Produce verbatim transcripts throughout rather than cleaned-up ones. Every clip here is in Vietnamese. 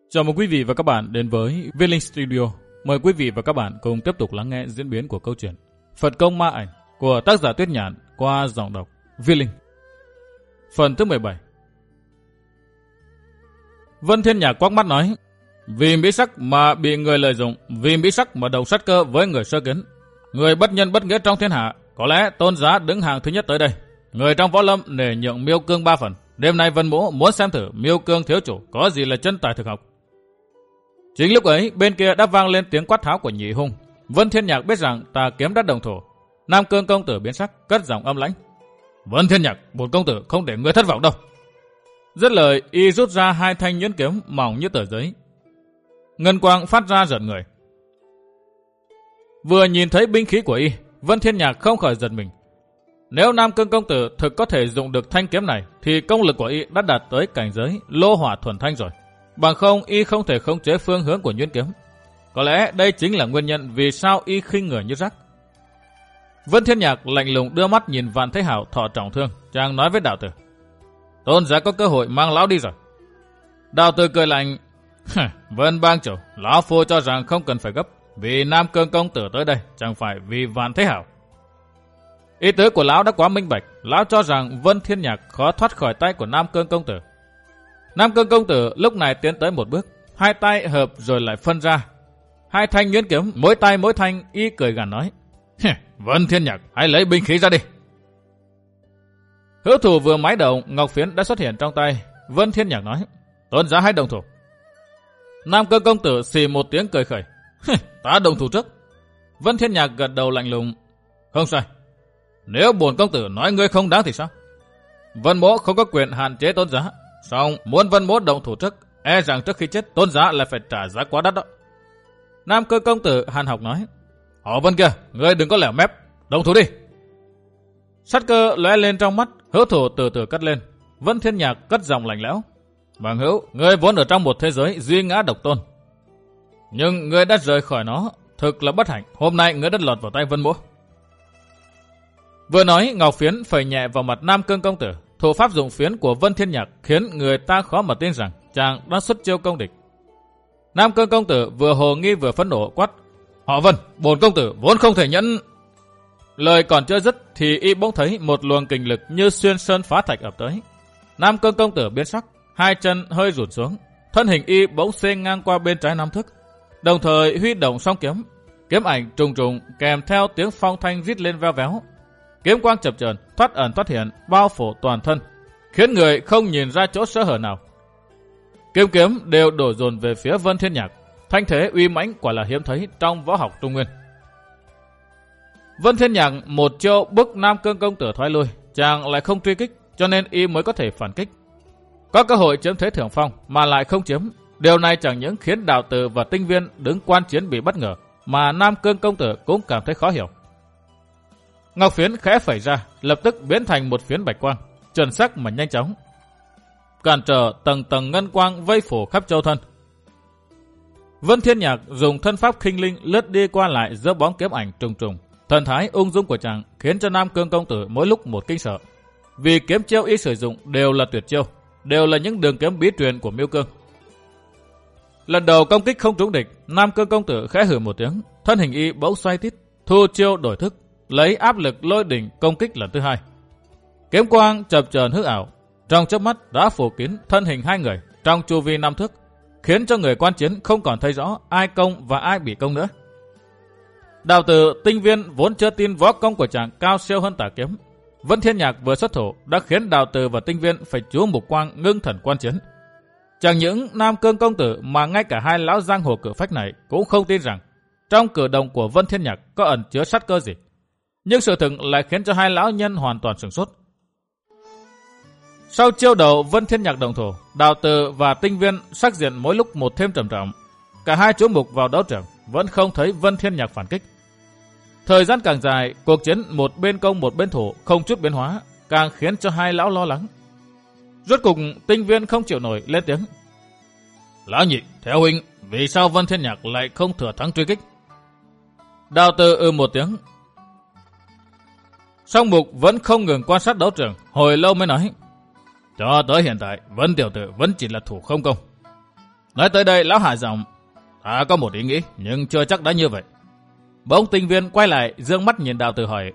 Chào mừng quý vị và các bạn đến với Viết Linh Studio. Mời quý vị và các bạn cùng tiếp tục lắng nghe diễn biến của câu chuyện Phật Công Ma Ảnh của tác giả Tuyết Nhạn qua giọng đọc Viết Linh. Phần thứ mười bảy. Vân Thiên Nhạc quắc mắt nói: vì mỹ sắc mà bị người lợi dụng, vì mỹ sắc mà đồng sát cơ với người sơ kiến. Người bất nhân bất nghĩa trong thiên hạ, có lẽ Tôn Giá đứng hàng thứ nhất tới đây. Người trong võ lâm để nhượng Miêu Cương ba phần. Đêm nay Vân Mỗ muốn xem thử Miêu Cương thiếu chủ có gì là chân tài thực học. Chính lúc ấy, bên kia đã vang lên tiếng quát tháo của Nhị Hung. Vân Thiên Nhạc biết rằng Tà Kiếm đã đồng thổ. Nam Cương công tử biến sắc, cất giọng âm lãnh: Vân Thiên Nhạc, bổn công tử không để ngươi thất vọng đâu. Dứt lời, y rút ra hai thanh nhuyễn kiếm mỏng như tờ giấy. Ngân quang phát ra giận người. Vừa nhìn thấy binh khí của y, Vân Thiên Nhạc không khỏi giật mình. Nếu Nam Cương công tử thực có thể dùng được thanh kiếm này, thì công lực của y đã đạt tới cảnh giới lô hỏa thuần thanh rồi. Bằng không, y không thể khống chế phương hướng của nhuyễn kiếm. Có lẽ đây chính là nguyên nhân vì sao y khinh người như rác. Vân Thiên Nhạc lạnh lùng đưa mắt nhìn Vạn Thế Hảo thọ trọng thương, chàng nói với đạo tử: Tôn Giá có cơ hội mang lão đi rồi. Đạo tử cười lạnh: Vân bang chủ, lão phu cho rằng không cần phải gấp, vì Nam Cương công tử tới đây chẳng phải vì Vạn Thế Hảo. Ý tứ của lão đã quá minh bạch. Lão cho rằng Vân Thiên Nhạc khó thoát khỏi tay của Nam Cương công tử. Nam Cương công tử lúc này tiến tới một bước, hai tay hợp rồi lại phân ra hai thanh nhuyễn kiếm, mỗi tay mỗi thanh. Y cười gằn nói: Vân Thiên Nhạc, hãy lấy binh khí ra đi. Hữu thủ vừa mái đầu, ngọc phiến đã xuất hiện trong tay. Vân Thiên Nhạc nói: Tôn Giá hãy đồng thủ. Nam Cương công tử xì một tiếng cười khẩy: Ta đồng thủ trước. Vân Thiên Nhạc gật đầu lạnh lùng: Không sai. Nếu bổn công tử nói ngươi không đáng thì sao? Vân Mỗ không có quyền hạn chế Tôn Giá. Song muốn Vân Mỗ động thủ trước, e rằng trước khi chết Tôn Giá lại phải trả giá quá đắt đó. Nam Cương công tử hàn học nói: Họ Vân kia, ngươi đừng có lẻo mép, động thủ đi. Sát cơ lóe lên trong mắt, Hữu thủ từ từ cất lên. Vân Thiên Nhạc cất giọng lạnh lẽo: Bằng hữu, ngươi vốn ở trong một thế giới duy ngã độc tôn, nhưng ngươi đã rời khỏi nó, thực là bất hạnh. Hôm nay ngươi đã lọt vào tay Vân Mỗ. Vừa nói, ngọc phiến phẩy nhẹ vào mặt Nam Cương công tử. Thủ pháp dụng phiến của Vân Thiên Nhạc khiến người ta khó mà tin rằng chàng đã xuất chiêu công địch. Nam Cương công tử vừa hồ nghi vừa phẫn nộ quát: Họ Vân, bổn công tử vốn không thể nhẫn. Lời còn chưa dứt thì y bỗng thấy một luồng kình lực như xuyên sơn phá thạch ập tới. Nam Cương công tử biến sắc, hai chân hơi rụt xuống, thân hình y bỗng xê ngang qua bên trái năm thước, đồng thời huy động song kiếm. Kiếm ảnh trùng trùng kèm theo tiếng phong thanh rít lên veo véo. Kiếm quang chập chờn, thoát ẩn thoát hiện, bao phủ toàn thân, khiến người không nhìn ra chỗ sơ hở nào. Kiếm kiếm đều đổ dồn về phía Vân Thiên Nhạc. Thanh thế uy mãnh quả là hiếm thấy trong võ học Trung Nguyên. Vân Thiên Nhạc một chiêu bức Nam Cương công tử thoái lui, chàng lại không truy kích, cho nên y mới có thể phản kích. Có cơ hội chiếm thế thượng phong mà lại không chiếm, điều này chẳng những khiến đạo tử và tinh viên đứng quan chiến bị bất ngờ, mà Nam Cương công tử cũng cảm thấy khó hiểu. Ngọc phiến khẽ phẩy ra, lập tức biến thành một phiến bạch quang, chuẩn xác mà nhanh chóng, cản trở tầng tầng ngân quang vây phủ khắp châu thân. Vân Thiên Nhạc dùng thân pháp khinh linh lướt đi qua lại giữa bóng kiếm ảnh trùng trùng. Thần thái ung dung của chàng khiến cho Nam Cương công tử mỗi lúc một kinh sợ, vì kiếm chiêu y sử dụng đều là tuyệt chiêu, đều là những đường kiếm bí truyền của Miêu Cương. Lần đầu công kích không trúng địch, Nam Cương công tử khẽ hừ một tiếng, thân hình y bỗng xoay tít, thu chiêu đổi thức, lấy áp lực lôi đỉnh công kích lần thứ hai. Kiếm quang chập chờn hư ảo, trong chớp mắt đã phủ kín thân hình hai người trong chu vi năm thước, khiến cho người quan chiến không còn thấy rõ ai công và ai bị công nữa. Đạo tử tinh viên vốn chưa tin võ công của chàng cao siêu hơn Tà Kiếm. Vân Thiên Nhạc vừa xuất thủ đã khiến đạo tử và tinh viên phải chú mục quang ngưng thần quan chiến. Chẳng những Nam Cương công tử mà ngay cả hai lão giang hồ cử phách này cũng không tin rằng trong cử động của Vân Thiên Nhạc có ẩn chứa sát cơ gì. Nhưng sự thực lại khiến cho hai lão nhân hoàn toàn sửng sốt. Sau chiêu đầu Vân Thiên Nhạc đồng thủ, đạo tử và tinh viên sắc diện mỗi lúc một thêm trầm trọng. Cả hai chú mục vào đấu trường vẫn không thấy Vân Thiên Nhạc phản kích. Thời gian càng dài, cuộc chiến một bên công một bên thủ không chút biến hóa, càng khiến cho hai lão lo lắng. Rốt cục tinh viên không chịu nổi lên tiếng: Lão nhị, theo huynh, vì sao Vân Thiên Nhạc lại không thừa thắng truy kích? Đạo tử ư một tiếng. Song mục vẫn không ngừng quan sát đấu trường, hồi lâu mới nói: Cho tới hiện tại, Vân tiểu tử vẫn chỉ là thủ không công. Nói tới đây lão hạ giọng, ta có một ý nghĩ nhưng chưa chắc đã như vậy. Bỗng Tinh Viên quay lại dương mắt nhìn Đào Tử hỏi,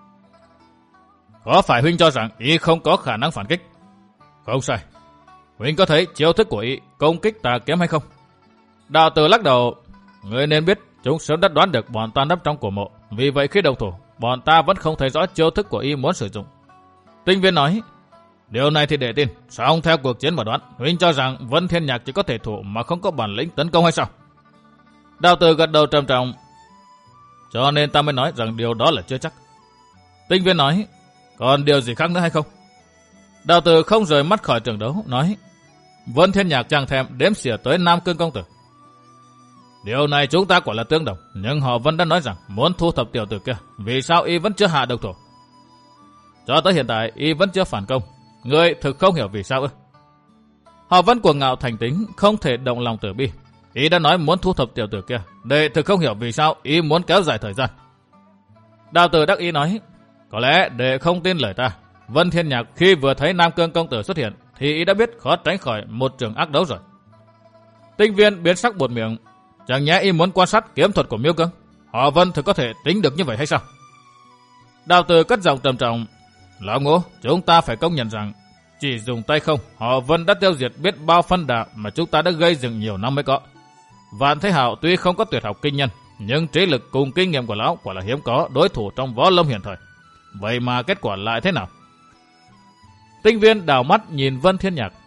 có phải huynh cho rằng y không có khả năng phản kích? Không sai. Huynh có thấy chiêu thức của y công kích tà kiếm hay không? Đào Tử lắc đầu, ngươi nên biết chúng sớm đã đoán được bọn ta nấp trong cổ mộ, vì vậy khi đồng thủ, bọn ta vẫn không thấy rõ chiêu thức của y muốn sử dụng. Tinh Viên nói, điều này thì để tin, song theo cuộc chiến mà đoán, huynh cho rằng Vân Thiên Nhạc chỉ có thể thủ mà không có bản lĩnh tấn công hay sao? Đào Tử gật đầu trầm trọng, cho nên ta mới nói rằng điều đó là chưa chắc. Tinh Viên nói, còn điều gì khác nữa hay không? Đào Tử không rời mắt khỏi trường đấu, nói, Vân Thiên Nhạc chẳng thèm đếm xỉa tới Nam Cương Công Tử. Điều này chúng ta quả là tương đồng, nhưng họ vẫn đã nói rằng muốn thu thập tiểu tử kia, vì sao y vẫn chưa hạ độc thủ? Cho tới hiện tại y vẫn chưa phản công, ngươi thực không hiểu vì sao ư? Họ vẫn cuồng ngạo thành tính, không thể động lòng tử bi. Y đã nói muốn thu thập tiểu tử kia, đệ thực không hiểu vì sao y muốn kéo dài thời gian. Đào Tử đắc ý nói, có lẽ đệ không tin lời ta. Vân Thiên Nhạc khi vừa thấy Nam Cương Công Tử xuất hiện thì y đã biết khó tránh khỏi một trường ác đấu rồi. Tinh Viên biến sắc buột miệng, chẳng nhẽ y muốn quan sát kiếm thuật của Miêu Cương? Họ Vân thực có thể tính được như vậy hay sao? Đào Tử cất giọng trầm trọng, lão Ngũ, chúng ta phải công nhận rằng chỉ dùng tay không, họ Vân đã tiêu diệt biết bao phân đà mà chúng ta đã gây dựng nhiều năm mới có. Vạn Thế Hạo tuy không có tuyệt học kinh nhân, nhưng trí lực cùng kinh nghiệm của lão quả là hiếm có đối thủ trong võ lâm hiện thời. Vậy mà kết quả lại thế nào? Tinh Viên đảo mắt nhìn Vân Thiên Nhạc.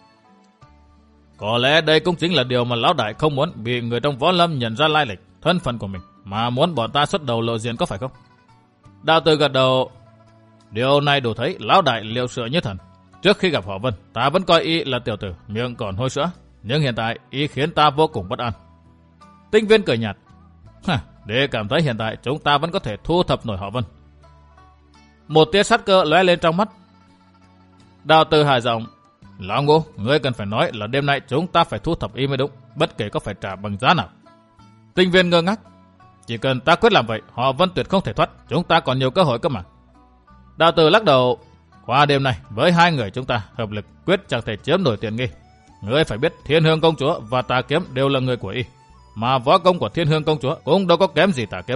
Có lẽ đây cũng chính là điều mà lão đại không muốn bị người trong võ lâm nhận ra lai lịch, thân phận của mình, mà muốn bọn ta xuất đầu lộ diện, có phải không? Đào Tử gật đầu, điều này đủ thấy lão đại liệu sửa như thần. Trước khi gặp họ Vân, ta vẫn coi y là tiểu tử miệng còn hôi sữa, nhưng hiện tại y khiến ta vô cùng bất an. Tinh Viên cười nhạt, để cảm thấy hiện tại chúng ta vẫn có thể thu thập nổi họ Vân. Một tia sát cơ lóe lên trong mắt. Đào Tử hài giọng, lão Ngũ, ngươi cần phải nói là đêm nay chúng ta phải thu thập y mới đúng, bất kể có phải trả bằng giá nào. Tinh Viên ngơ ngác, chỉ cần ta quyết làm vậy, họ Vân tuyệt không thể thoát, chúng ta còn nhiều cơ hội cơ mà. Đào Tử lắc đầu, qua đêm nay với hai người chúng ta hợp lực quyết chẳng thể chiếm nổi tiện nghi. Ngươi phải biết Thiên Hương Công Chúa và Tà Kiếm đều là người của y, mà võ công của Thiên Hương Công Chúa cũng đâu có kém gì Tà Kiếm.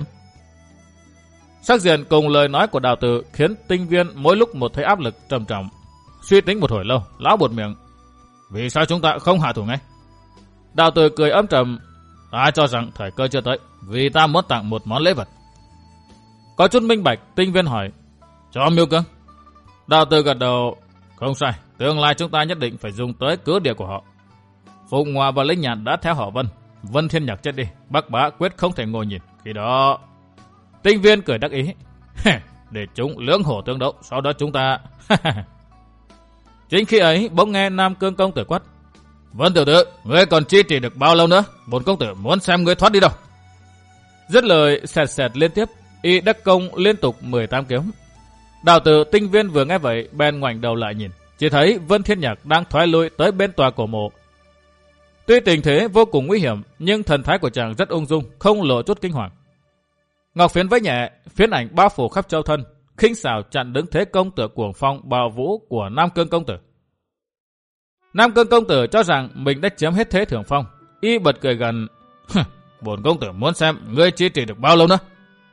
Sắc diện cùng lời nói của Đào Tử khiến Tinh Viên mỗi lúc một thấy áp lực trầm trọng. Suy tính một hồi lâu, lão buột miệng, vì sao chúng ta không hạ thủ ngay? Đào Tử cười âm trầm, ta cho rằng thời cơ chưa tới, vì ta muốn tặng một món lễ vật. Có chút minh bạch, Tinh Viên hỏi, cho Miêu Cương? Đào Tử gật đầu, không sai, tương lai chúng ta nhất định phải dùng tới cứ địa của họ. Phụng Hòa và Linh Nhạn đã theo họ Vân, Vân Thiên Nhạc chết đi, Bắc Bá quyết không thể ngồi nhìn. Khi đó, Tinh Viên cười đắc ý, để chúng lưỡng hổ tương đấu, sau đó chúng ta... Chính khi ấy, bỗng nghe Nam Cương Công Tử quát, Vân tiểu tử, ngươi còn chi trì được bao lâu nữa? Bổn công tử muốn xem ngươi thoát đi đâu. Dứt lời sẹt sẹt liên tiếp, y đắc công liên tục mười tám kiếm. Đào Tử, Tinh Viên vừa nghe vậy, bèn ngoảnh đầu lại nhìn, chỉ thấy Vân Thiên Nhạc đang thoái lui tới bên tòa cổ mộ. Tuy tình thế vô cùng nguy hiểm, nhưng thần thái của chàng rất ung dung, không lộ chút kinh hoàng. Ngọc phiến vẫy nhẹ, phiến ảnh bao phủ khắp châu thân, khinh xảo chặn đứng thế công tử cuồng phong bạo vũ của Nam Cương Công Tử. Nam Cương Công Tử cho rằng mình đã chiếm hết thế thượng phong, y bật cười gần, bổn công tử muốn xem ngươi chi trì được bao lâu nữa.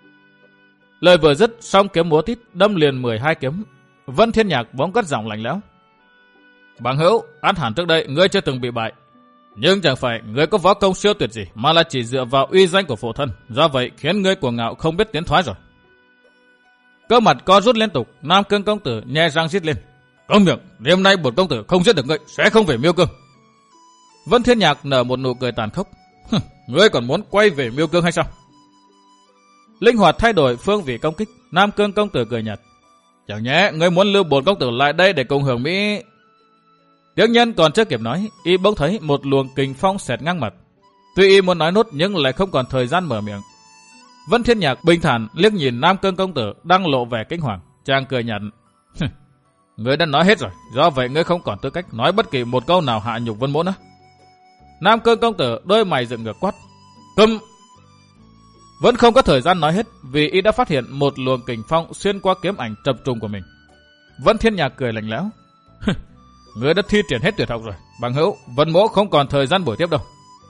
Lời vừa dứt, song kiếm múa tít đâm liền mười hai kiếm. Vân Thiên Nhạc bỗng cất giọng lạnh lẽo, bằng hữu, ắt hẳn trước đây ngươi chưa từng bị bại, nhưng chẳng phải ngươi có võ công siêu tuyệt gì, mà là chỉ dựa vào uy danh của phụ thân, do vậy khiến ngươi cuồng ngạo không biết tiến thoái rồi. Cơ mặt co rút liên tục, Nam Cương Công Tử nhe răng rít lên, công miệng, đêm nay bổn công tử không giết được ngươi, sẽ không về Miêu Cương. Vân Thiên Nhạc nở một nụ cười tàn khốc, ngươi còn muốn quay về Miêu Cương hay sao? Linh hoạt thay đổi phương vị công kích, Nam Cương Công Tử cười nhạt, chẳng nhẽ ngươi muốn lưu bổn công tử lại đây để cùng hưởng mỹ? Tiếng nhân còn chưa kịp nói, y bỗng thấy một luồng kình phong xẹt ngang mặt. Tuy y muốn nói nốt nhưng lại không còn thời gian mở miệng. Vân Thiên Nhạc bình thản liếc nhìn Nam Cương Công Tử đang lộ vẻ kinh hoàng, chàng cười nhạt, ngươi đã nói hết rồi, do vậy ngươi không còn tư cách nói bất kỳ một câu nào hạ nhục Vân Mỗ nữa. Nam Cương Công Tử đôi mày dựng ngược quát, câm. Vẫn không có thời gian nói hết, vì y đã phát hiện một luồng kình phong xuyên qua kiếm ảnh tập trung của mình. Vân Thiên Nhạc cười lạnh lẽo, ngươi đã thi triển hết tuyệt học rồi, bằng hữu, Vân Mỗ không còn thời gian buổi tiếp đâu.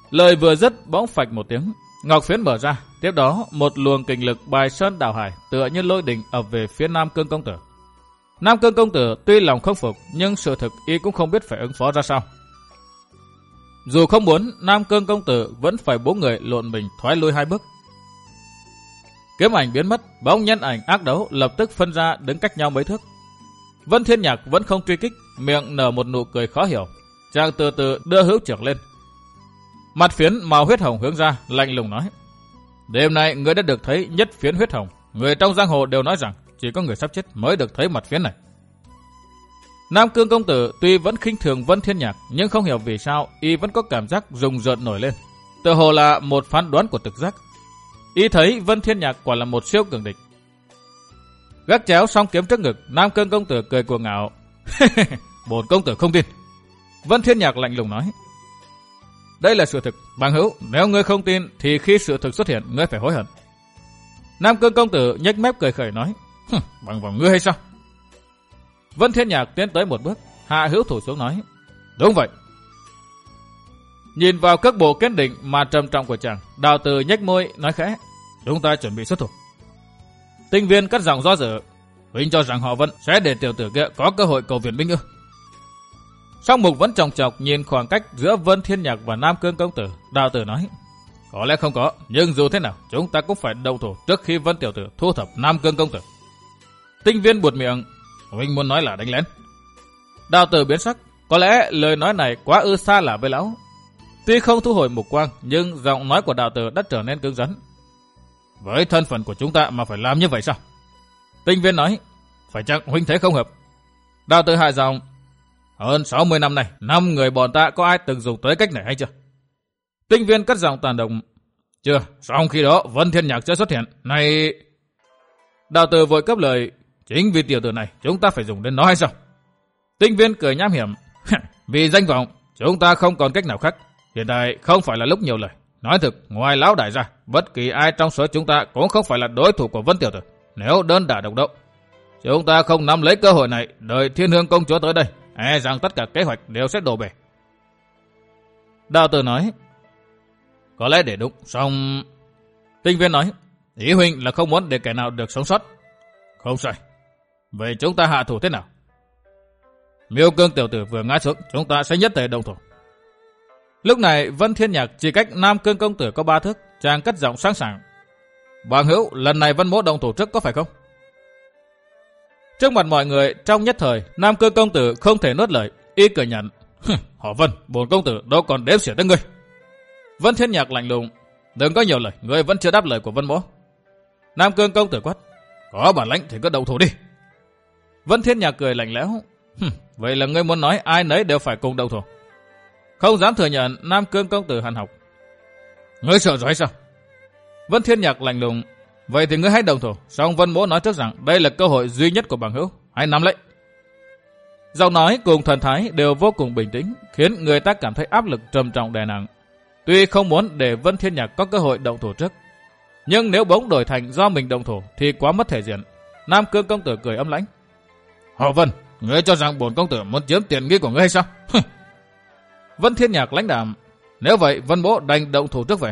Lời vừa dứt bỗng phạch một tiếng, ngọc phiến mở ra, tiếp đó một luồng kình lực bài sơn đảo hải tựa như lôi đình ập về phía Nam Cương công tử. Nam Cương công tử tuy lòng không phục, nhưng sự thực y cũng không biết phải ứng phó ra sao. Dù không muốn, Nam Cương công tử vẫn phải bố người lộn mình thoái lui hai bước. Kiếm ảnh biến mất, bóng nhân ảnh ác đấu lập tức phân ra đứng cách nhau mấy thước. Vân Thiên Nhạc vẫn không truy kích, miệng nở một nụ cười khó hiểu. Chàng từ từ đưa hữu trưởng lên. Mặt phiến màu huyết hồng hướng ra, lạnh lùng nói: đêm nay người đã được thấy nhất phiến huyết hồng. Người trong giang hồ đều nói rằng chỉ có người sắp chết mới được thấy mặt phiến này. Nam Cương công tử tuy vẫn khinh thường Vân Thiên Nhạc, nhưng không hiểu vì sao y vẫn có cảm giác rùng rợn nổi lên. Tựa hồ là một phán đoán của trực giác. Y thấy Vân Thiên Nhạc quả là một siêu cường địch. Gác chéo song kiếm trước ngực, Nam Cương công tử cười cuồng ngạo. Bổn công tử không tin. Vân Thiên Nhạc lạnh lùng nói: đây là sự thực, bằng hữu, nếu ngươi không tin thì khi sự thực xuất hiện ngươi phải hối hận. Nam Cương công tử nhếch mép cười khẩy nói: bằng vào ngươi hay sao? Vân Thiên Nhạc tiến tới một bước, hạ hữu thủ xuống nói: đúng vậy. Nhìn vào cước bộ kiên định mà trầm trọng của chàng, Đào Từ nhếch môi nói khẽ: chúng ta chuẩn bị xuất thủ. Tinh Viên cất giọng do dự: huynh cho rằng họ Vân sẽ để tiểu tử kia có cơ hội cầu viện binh ư? Song Mục vẫn chòng chọc nhìn khoảng cách giữa Vân Thiên Nhạc và Nam Cương công tử. Đào Tử nói: có lẽ không có, nhưng dù thế nào chúng ta cũng phải động thủ trước khi Vân tiểu tử thu thập Nam Cương công tử. Tinh Viên buột miệng: huynh muốn nói là đánh lén? Đào Tử biến sắc, có lẽ lời nói này quá ư xa lạ với lão. Tuy không thu hồi mục quang, nhưng giọng nói của Đào Tử đã trở nên cứng rắn. Với thân phận của chúng ta mà phải làm như vậy sao? Tinh Viên nói: phải chăng huynh thấy không hợp? Đào Tử hạ giọng: hơn sáu mươi năm nay, năm người bọn ta có ai từng dùng tới cách này hay chưa? Tinh Viên cất giọng tàn động: chưa, song khi đó Vân Thiên Nhạc chưa xuất hiện. Này... Đào Tử vội cấp lời: chính vì tiểu tử này chúng ta phải dùng đến nó hay sao? Tinh Viên cười nham hiểm: vì danh vọng, chúng ta không còn cách nào khác. Hiện tại không phải là lúc nhiều lời. Nói thực, ngoài lão đại ra, bất kỳ ai trong số chúng ta cũng không phải là đối thủ của Vân tiểu tử. Nếu đơn đả độc đấu, chúng ta không nắm lấy cơ hội này, đợi Thiên Hương công chúa tới đây, e rằng tất cả kế hoạch đều sẽ đổ bể. Đào Tử nói: có lẽ để đúng, song... Tinh Viên nói: ý huynh là không muốn để kẻ nào được sống sót. Không sai. Vậy chúng ta hạ thủ thế nào? Miêu Cương tiểu tử vừa ngã xuống, chúng ta sẽ nhất thể động thủ. Lúc này Vân Thiên Nhạc chỉ cách Nam Cương công tử có ba thước, chàng cất giọng sẵn sàng: bằng hữu, lần này Vân mỗ động thủ trước có phải không? Trước mặt mọi người, trong nhất thời, Nam Cương công tử không thể nuốt lời, y cười nhạt: họ Vân, bổn công tử đâu còn đếm xỉa tới ngươi. Vân Thiên Nhạc lạnh lùng: đừng có nhiều lời, ngươi vẫn chưa đáp lời của Vân mỗ. Nam Cương công tử quát: có bản lãnh thì cứ động thủ đi. Vân Thiên Nhạc cười lạnh lẽo: vậy là ngươi muốn nói ai nấy đều phải cùng động thủ? Không dám thừa nhận, Nam Cương công tử hằn học: ngươi sợ rồi sao? Vân Thiên Nhạc lạnh lùng: vậy thì ngươi hãy động thủ. Song Vân mỗ nói trước rằng đây là cơ hội duy nhất của bằng hữu, hãy nắm lấy. Giọng nói cùng thần thái đều vô cùng bình tĩnh, khiến người ta cảm thấy áp lực trầm trọng đè nặng. Tuy không muốn để Vân Thiên Nhạc có cơ hội động thủ trước, nhưng nếu bỗng đổi thành do mình động thủ thì quá mất thể diện. Nam Cương công tử cười âm lãnh: họ Vân, ngươi cho rằng bổn công tử muốn chiếm tiền nghi của ngươi hay sao? Vân Thiên Nhạc lãnh đạm: nếu vậy Vân mỗ đành động thủ trước vậy.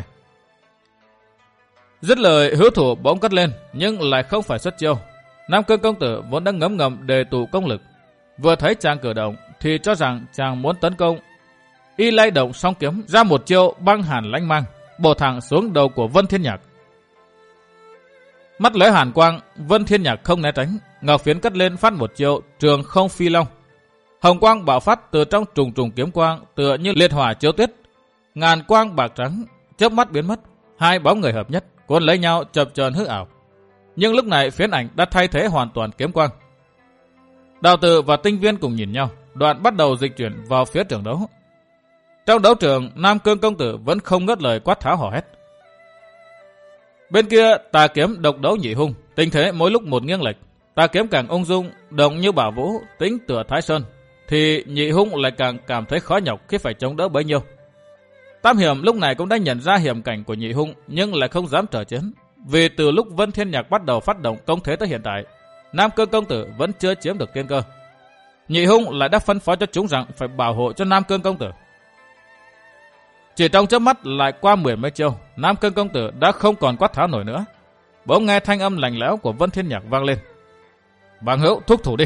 Dứt lời, hữu thủ bỗng cất lên, nhưng lại không phải xuất chiêu. Nam Cương công tử vốn đang ngấm ngầm đề tụ công lực, vừa thấy chàng cử động thì cho rằng chàng muốn tấn công. Y lay động song kiếm ra một chiêu băng hàn lãnh mang, bổ thẳng xuống đầu của Vân Thiên Nhạc. Mắt lóe hàn quang, Vân Thiên Nhạc không né tránh, ngọc phiến cất lên phát một chiêu trường không phi long. Hồng quang bạo phát từ trong trùng trùng kiếm quang, tựa như liệt hỏa chiếu tuyết. Ngàn quang bạc trắng chớp mắt biến mất, hai bóng người hợp nhất cuốn lấy nhau chập chờn hư ảo. Nhưng lúc này phiến ảnh đã thay thế hoàn toàn kiếm quang. Đào Tử và Tinh Viên cùng nhìn nhau, đoạn bắt đầu dịch chuyển vào phía trường đấu. Trong đấu trường, Nam Cương công tử vẫn không ngớt lời quát tháo hò hét. Bên kia, tà kiếm độc đấu nhị hung, tình thế mỗi lúc một nghiêng lệch. Tà kiếm càng ung dung, động như bảo vũ, tính tựa Thái Sơn, thì nhị hung lại càng cảm thấy khó nhọc khi phải chống đỡ bấy nhiêu. Tam Hiểm lúc này cũng đã nhận ra hiểm cảnh của nhị hung, nhưng lại không dám trở chiến, vì từ lúc Vân Thiên Nhạc bắt đầu phát động công thế tới hiện tại, Nam Cương công tử vẫn chưa chiếm được tiên cơ. Nhị hung lại đã phân phó cho chúng rằng phải bảo hộ cho Nam Cương công tử. Chỉ trong chớp mắt lại qua mười mấy chiêu, Nam Cương công tử đã không còn quát tháo nổi nữa. Bỗng nghe thanh âm lạnh lẽo của Vân Thiên Nhạc vang lên. Bằng hữu thúc thủ đi.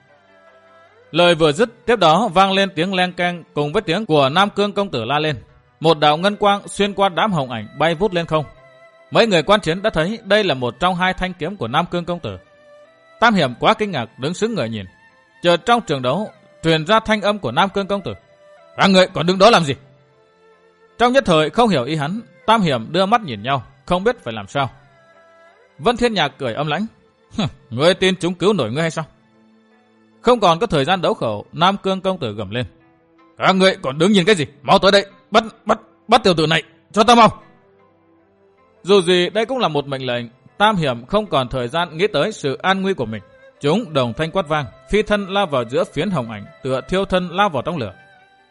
Lời vừa dứt, tiếp đó vang lên tiếng leng keng cùng với tiếng của Nam Cương công tử la lên. Một đạo ngân quang xuyên qua đám hồng ảnh bay vút lên không. Mấy người quan chiến đã thấy đây là một trong hai thanh kiếm của Nam Cương công tử. Tam Hiểm quá kinh ngạc đứng sững người nhìn. Chợt trong trường đấu truyền ra thanh âm của Nam Cương công tử. Các người còn đứng đó làm gì? Trong nhất thời không hiểu ý hắn, Tam Hiểm đưa mắt nhìn nhau, không biết phải làm sao. Vân Thiên Nhạc cười âm lãnh. Ngươi tin chúng cứu nổi ngươi hay sao? Không còn có thời gian đấu khẩu, Nam Cương công tử gầm lên. Các ngươi còn đứng nhìn cái gì? Mau tới đây, bắt bắt bắt tiểu tử này, cho ta mau. Dù gì đây cũng là một mệnh lệnh, Tam Hiểm không còn thời gian nghĩ tới sự an nguy của mình. Chúng đồng thanh quát vang, phi thân lao vào giữa phiến hồng ảnh, tựa thiêu thân lao vào trong lửa.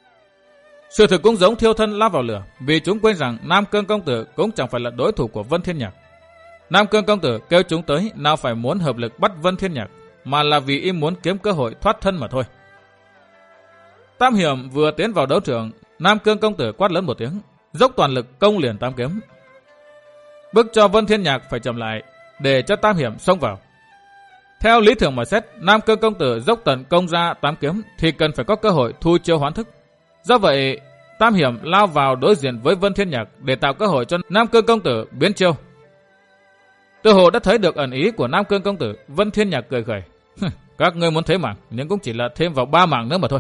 Sự thực cũng giống thiêu thân lao vào lửa, vì chúng quên rằng Nam Cương công tử cũng chẳng phải là đối thủ của Vân Thiên Nhạc. Nam Cương công tử kêu chúng tới nào phải muốn hợp lực bắt Vân Thiên Nhạc, mà là vì y muốn kiếm cơ hội thoát thân mà thôi. Tam Hiểm vừa tiến vào đấu trường, Nam Cương công tử quát lớn một tiếng, dốc toàn lực công liền tam kiếm, bức cho Vân Thiên Nhạc phải chậm lại để cho Tam Hiểm xông vào. Theo lý thường mà xét, Nam Cương công tử dốc tận công ra tám kiếm thì cần phải có cơ hội thu chiêu hoán thức. Do vậy, Tam Hiểm lao vào đối diện với Vân Thiên Nhạc để tạo cơ hội cho Nam Cương công tử biến chiêu. Tự hồ đã thấy được ẩn ý của Nam Cương công tử, Vân Thiên Nhạc cười khẩy. Các ngươi muốn thế mạng, nhưng cũng chỉ là thêm vào ba mạng nữa mà thôi.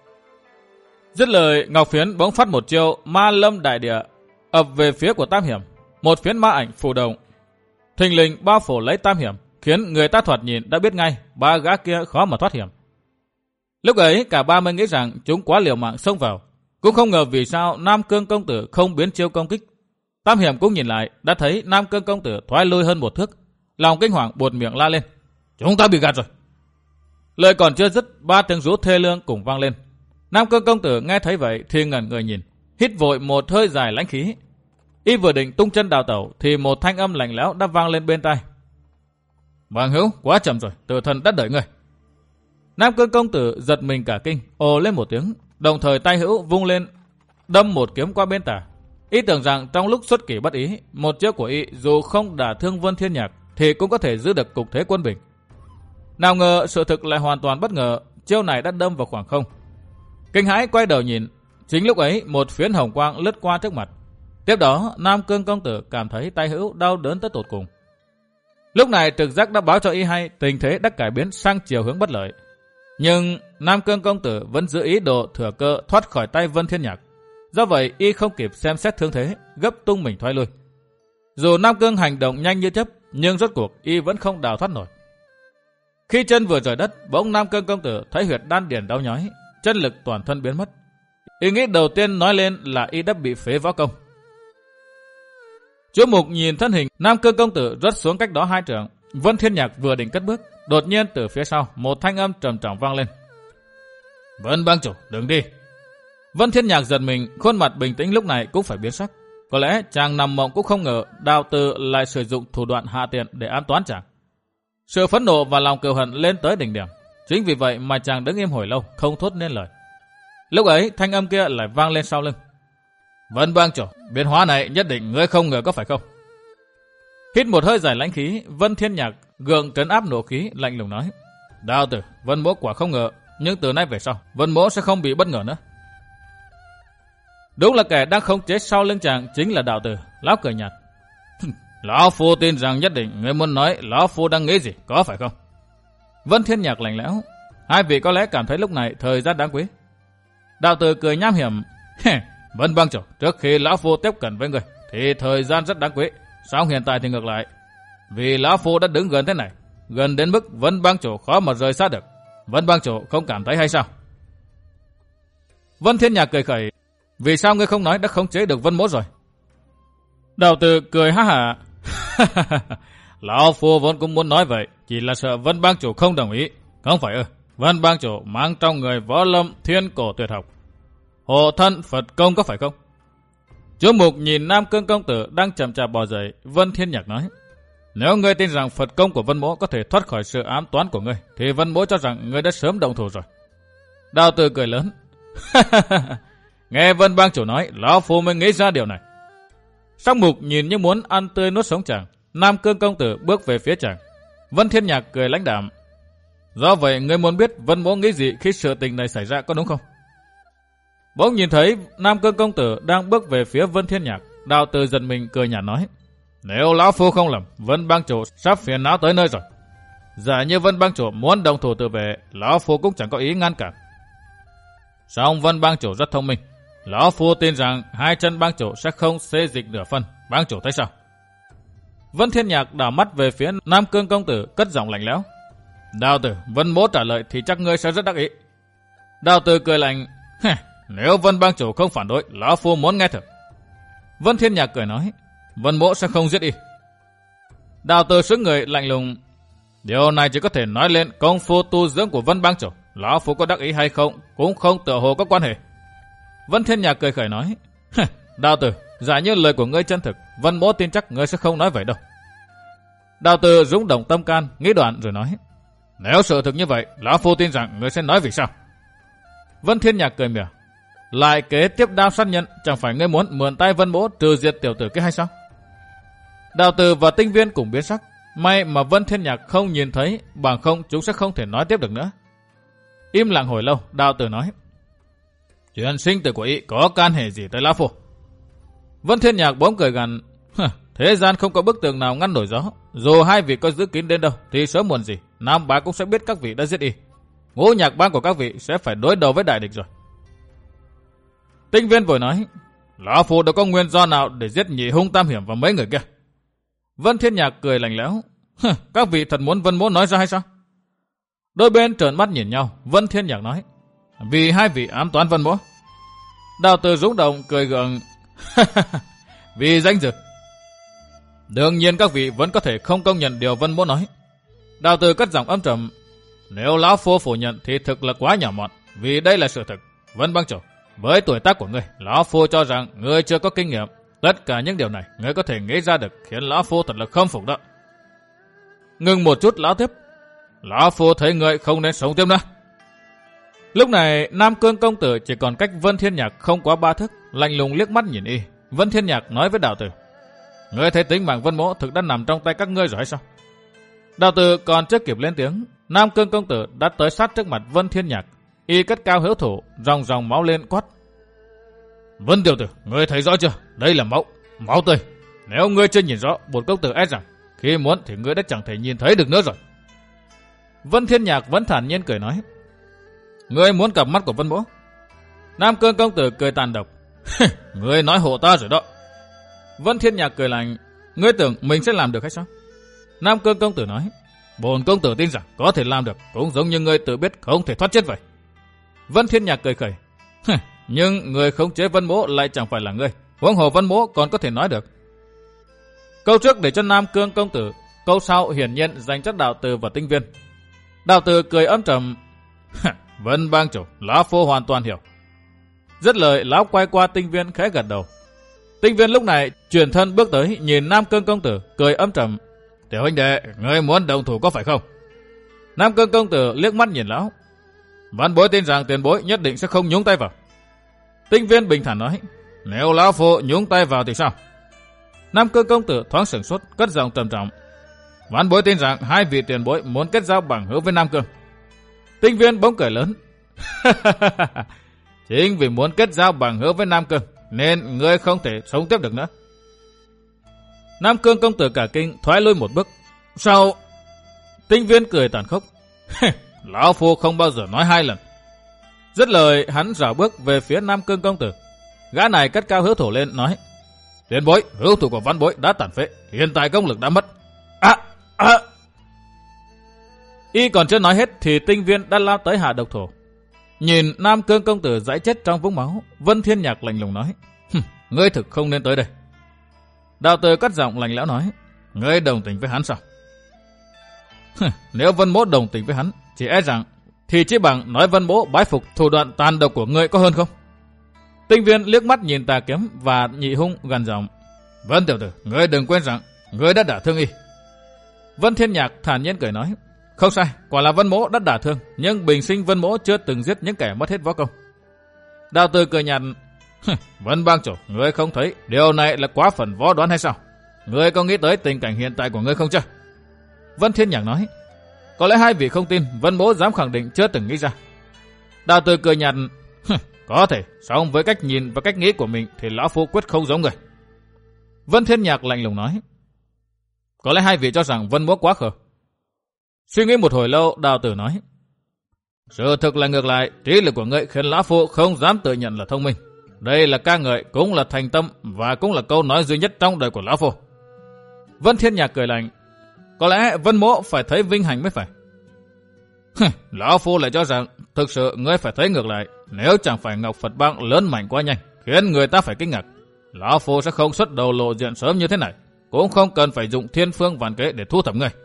Dứt lời, Ngọc Phiến bỗng phát một chiêu Ma Lâm Đại Địa ập về phía của Tam Hiểm. Một phiến ma ảnh phù động, thình lình bao phủ lấy Tam Hiểm, khiến người ta thoạt nhìn đã biết ngay ba gã kia khó mà thoát hiểm. Lúc ấy cả ba mới nghĩ rằng chúng quá liều mạng xông vào, cũng không ngờ vì sao Nam Cương công tử không biến chiêu công kích. Tam Hiểm cũng nhìn lại, đã thấy Nam Cương công tử thoái lui hơn một thước, lòng kinh hoàng buột miệng la lên. Chúng ta bị gạt rồi. Lời còn chưa dứt, ba tiếng rú thê lương cùng vang lên. Nam Cương công tử nghe thấy vậy thì ngẩn người nhìn, hít vội một hơi dài lãnh khí. Y vừa định tung chân đào tẩu thì một thanh âm lạnh lẽo đã vang lên bên tai. Bằng hữu, quá chậm rồi, tử thần đã đợi người. Nam Cương công tử giật mình cả kinh, ồ lên một tiếng, đồng thời tay hữu vung lên, đâm một kiếm qua bên tả. Y tưởng rằng trong lúc xuất kỷ bất ý, một chiêu của y dù không đả thương Vân Thiên Nhạc thì cũng có thể giữ được cục thế quân bình. Nào ngờ sự thực lại hoàn toàn bất ngờ, chiêu này đã đâm vào khoảng không. Kinh hãi quay đầu nhìn, chính lúc ấy một phiến hồng quang lướt qua trước mặt. Tiếp đó Nam Cương công tử cảm thấy tay hữu đau đớn tới tột cùng. Lúc này trực giác đã báo cho y hay tình thế đã cải biến sang chiều hướng bất lợi. Nhưng Nam Cương công tử vẫn giữ ý đồ thừa cơ thoát khỏi tay Vân Thiên Nhạc. Do vậy y không kịp xem xét thương thế, gấp tung mình thoái lui. Dù Nam Cương hành động nhanh như chớp, nhưng rốt cuộc y vẫn không đào thoát nổi. Khi chân vừa rời đất, bỗng Nam Cương công tử thấy huyệt đan điền đau nhói, chân lực toàn thân biến mất. Ý nghĩ đầu tiên nói lên là y đã bị phế võ công. Chúa Mục nhìn thân hình Nam Cương công tử rớt xuống cách đó hai trượng. Vân Thiên Nhạc vừa định cất bước, đột nhiên từ phía sau một thanh âm trầm trọng vang lên. Vân bang chủ, đừng đi. Vân Thiên Nhạc giật mình, khuôn mặt bình tĩnh lúc này cũng phải biến sắc. Có lẽ chàng nằm mộng cũng không ngờ Đào Từ lại sử dụng thủ đoạn hạ tiện để ám toán chàng. Sự phẫn nộ và lòng cừu hận lên tới đỉnh điểm. Chính vì vậy mà chàng đứng im hồi lâu, không thốt nên lời. Lúc ấy thanh âm kia lại vang lên sau lưng. Vân bang chủ, biến hóa này nhất định ngươi không ngờ có phải không? Hít một hơi dài lãnh khí, Vân Thiên Nhạc gượng trấn áp nộ khí, lạnh lùng nói. Đào Tử, Vân mỗ quả không ngờ, nhưng từ nay về sau, Vân mỗ sẽ không bị bất ngờ nữa. Đúng là kẻ đang khống chế sau lưng chàng chính là Đào Tử. Lão cười nhạt. Lão phu tin rằng nhất định ngươi muốn nói lão phu đang nghĩ gì, có phải không? Vân Thiên Nhạc lạnh lẽo. Hai vị có lẽ cảm thấy lúc này thời gian đáng quý. Đào Tử cười nham hiểm. Vân bang chủ, trước khi lão phu tiếp cận với người thì thời gian rất đáng quý. Sao hiện tại thì ngược lại? Vì lão phu đã đứng gần thế này, gần đến mức Vân bang chủ khó mà rời xa được. Vân bang chủ không cảm thấy hay sao? Vân Thiên Nhạc cười khẩy. Vì sao ngươi không nói đã khống chế được Vân mỗ rồi? Đào Tử cười ha hả. Lão phu vốn cũng muốn nói vậy, chỉ là sợ Vân bang chủ không đồng ý. Không phải ư? Vân bang chủ mang trong người võ lâm thiên cổ tuyệt học, hộ thân Phật công có phải không? Chúa Mục nhìn Nam Cương công tử đang chậm chạp bò dậy. Vân Thiên Nhạc nói. Nếu ngươi tin rằng Phật công của Vân mỗ có thể thoát khỏi sự ám toán của ngươi, thì Vân mỗ cho rằng ngươi đã sớm động thủ rồi. Đào Tử cười lớn. Nghe Vân Bang chủ nói, lão phu mới nghĩ ra điều này. Sắc Mục nhìn như muốn ăn tươi nuốt sống chàng. Nam Cương công tử bước về phía chàng. Vân Thiên Nhạc cười lãnh đạm. Do vậy ngươi muốn biết Vân mỗ nghĩ gì khi sự tình này xảy ra có đúng không? Bỗng nhìn thấy Nam Cương công tử đang bước về phía Vân Thiên Nhạc, Đào Từ giật mình cười nhạt nói: Nếu lão phu không lầm, Vân Bang chủ sắp phiền não tới nơi rồi. Giả như Vân Bang chủ muốn đồng thủ tự vệ, lão phu cũng chẳng có ý ngăn cản. Song Vân Bang chủ rất thông minh, lão phu tin rằng hai chân bang chủ sẽ không xê dịch nửa phân. Bang chủ thấy sao? Vân Thiên Nhạc đảo mắt về phía Nam Cương công tử, cất giọng lạnh lẽo. Đào Tử, Vân mỗ trả lời thì chắc ngươi sẽ rất đắc ý. Đào Tử cười lạnh. Nếu Vân Bang chủ không phản đối, lão phu muốn nghe thử. Vân Thiên Nhạc cười nói: Vân mỗ sẽ không giết y. Đào Tử sững người lạnh lùng. Điều này chỉ có thể nói lên công phu tu dưỡng của Vân Bang chủ. Lão phu có đắc ý hay không cũng không tựa hồ có quan hệ. Vân Thiên Nhạc cười khẩy nói: Đào Tử, giả như lời của ngươi chân thực, Vân mỗ tin chắc ngươi sẽ không nói vậy đâu. Đào Tử rung động tâm can, nghĩ đoạn rồi nói: Nếu sự thực như vậy, lão phu tin rằng ngươi sẽ nói vì sao. Vân Thiên Nhạc cười mỉa. Lại kế tiếp đao sát nhân, chẳng phải ngươi muốn mượn tay Vân mỗ trừ diệt tiểu tử kia hay sao? Đào Tử và Tinh Viên cùng biến sắc. May mà Vân Thiên Nhạc không nhìn thấy, bằng không chúng sẽ không thể nói tiếp được nữa. Im lặng hồi lâu, Đào Tử nói: Chuyện sinh tử của y có can hệ gì tới lão phu? Vân Thiên Nhạc bỗng cười gằn. Thế gian không có bức tường nào ngăn nổi gió. Dù hai vị có giữ kín đến đâu thì sớm muộn gì Nam Bá cũng sẽ biết các vị đã giết y. Ngũ Nhạc bang của các vị sẽ phải đối đầu với đại địch rồi. Tinh Viên vội nói: Lão phu đâu có nguyên do nào để giết Nhị Hung, Tam Hiểm và mấy người kia. Vân Thiên Nhạc cười lạnh lẽo. Các vị thật muốn Vân mỗ nói ra hay sao? Đôi bên trợn mắt nhìn nhau. Vân Thiên Nhạc nói: Vì hai vị ám toán Vân mỗ. Đào Tử rung động cười gượng. Vì danh dự. Đương nhiên các vị vẫn có thể không công nhận điều Vân mỗ nói. Đào Tử cất giọng âm trầm. Nếu lão phu phủ nhận thì thực là quá nhỏ mọn, vì đây là sự thực. Vân Bang chủ, với tuổi tác của ngươi, lão phu cho rằng ngươi chưa có kinh nghiệm. Tất cả những điều này ngươi có thể nghĩ ra được, khiến lão phu thật là khâm phục đó. Ngừng một chút, lão tiếp: Lão phu thấy ngươi không nên sống tiếp nữa. Lúc này Nam Cương công tử chỉ còn cách Vân Thiên Nhạc không quá ba thước, lạnh lùng liếc mắt nhìn y. Vân Thiên Nhạc nói với Đào Tử: Ngươi thấy tính mạng Vân mỗ thực đã nằm trong tay các ngươi rồi hay sao? Đào Tử còn chưa kịp lên tiếng, Nam Cương công tử đã tới sát trước mặt Vân Thiên Nhạc. Y cất cao hữu thủ, ròng ròng máu lên quát: Vân tiểu tử, ngươi thấy rõ chưa? Đây là máu, máu tươi. Nếu ngươi chưa nhìn rõ, bổn công tử e rằng khi muốn thì ngươi đã chẳng thể nhìn thấy được nữa rồi. Vân Thiên Nhạc vẫn thản nhiên cười nói: Ngươi muốn cặp mắt của Vân mỗ? Nam Cương công tử cười tàn độc. Ngươi nói hộ ta rồi đó. Vân Thiên Nhạc cười lạnh. Ngươi tưởng mình sẽ làm được hay sao? Nam Cương công tử nói: Bổn công tử tin rằng có thể làm được, cũng giống như ngươi tự biết không thể thoát chết vậy. Vân Thiên Nhạc cười khẩy. Nhưng người khống chế Vân mỗ lại chẳng phải là ngươi, huống hồ Vân mỗ còn có thể nói được. Câu trước để cho Nam Cương công tử, câu sau hiển nhiên dành cho Đào Tử và Tinh Viên. Đào Tử cười âm trầm. Vân Bang chủ, lão phu hoàn toàn hiểu. Dứt lời, lão quay qua Tinh Viên khẽ gật đầu. Tinh Viên lúc này chuyển thân bước tới, nhìn Nam Cương công tử, cười âm trầm. Tiểu huynh đệ, ngươi muốn đồng thủ có phải không? Nam Cương công tử liếc mắt nhìn lão. Văn bối tin rằng tiền bối nhất định sẽ không nhúng tay vào. Tinh Viên bình thản nói: Nếu lão phu nhúng tay vào thì sao? Nam Cương công tử thoáng sửng sốt, cất giọng trầm trọng. Văn bối tin rằng hai vị tiền bối muốn kết giao bằng hữu với Nam Cương. Tinh Viên bỗng cười lớn. Chính vì muốn kết giao bằng hữu với Nam Cương nên ngươi không thể sống tiếp được nữa. Nam Cương công tử cả kinh thoái lui một bước. Sao? Tinh Viên cười tàn khốc. Lão phu không bao giờ nói hai lần. Dứt lời, hắn rảo bước về phía Nam Cương công tử. Gã này cất cao hữu thủ lên nói: Tiền bối, hữu thủ của Văn bối đã tàn phế, hiện tại công lực đã mất. À, à. Y còn chưa nói hết thì Tinh Viên đã lao tới hạ độc thổ. Nhìn Nam Cương công tử dãi chết trong vũng máu, Vân Thiên Nhạc lạnh lùng nói: Ngươi thực không nên tới đây. Đào Tử cất giọng lạnh lẽo nói: Ngươi đồng tình với hắn sao? Nếu Vân mỗ đồng tình với hắn, chỉ e rằng thì chỉ bằng nói Vân mỗ bái phục thủ đoạn tàn độc của ngươi có hơn không? Tinh Viên liếc mắt nhìn Tà Kiếm và Nhị Hung gần giọng: Vân tiểu tử, ngươi đừng quên rằng ngươi đã đả thương y. Vân Thiên Nhạc thản nhiên cười nói: Không sai, quả là Vân mỗ đã đả thương, nhưng bình sinh Vân mỗ chưa từng giết những kẻ mất hết võ công. Đào Tử cười nhạt: Vân bang chủ, ngươi không thấy điều này là quá phần võ đoán hay sao? Ngươi có nghĩ tới tình cảnh hiện tại của ngươi không chứ? Vân Thiên Nhạc nói. Có lẽ hai vị không tin, Vân Mỗ dám khẳng định chưa từng nghĩ ra. Đào Tử cười nhạt. Có thể, song với cách nhìn và cách nghĩ của mình thì lão phu quyết không giống người. Vân Thiên Nhạc lạnh lùng nói. Có lẽ hai vị cho rằng Vân Mỗ quá khờ. Suy nghĩ một hồi lâu, Đào Tử nói. Sự thực là ngược lại, trí lực của ngươi khiến lão phu không dám tự nhận là thông minh. Đây là ca ngợi, cũng là thành tâm và cũng là câu nói duy nhất trong đời của lão phu. Vân Thiên Nhạc cười lạnh. Có lẽ Vân Mỗ phải thấy vinh hạnh mới phải. Lão phu lại cho rằng thực sự ngươi phải thấy ngược lại. Nếu chẳng phải Ngọc Phật Bang lớn mạnh quá nhanh, khiến người ta phải kinh ngạc, lão phu sẽ không xuất đầu lộ diện sớm như thế này, cũng không cần phải dùng thiên phương vạn kế để thu thập ngươi.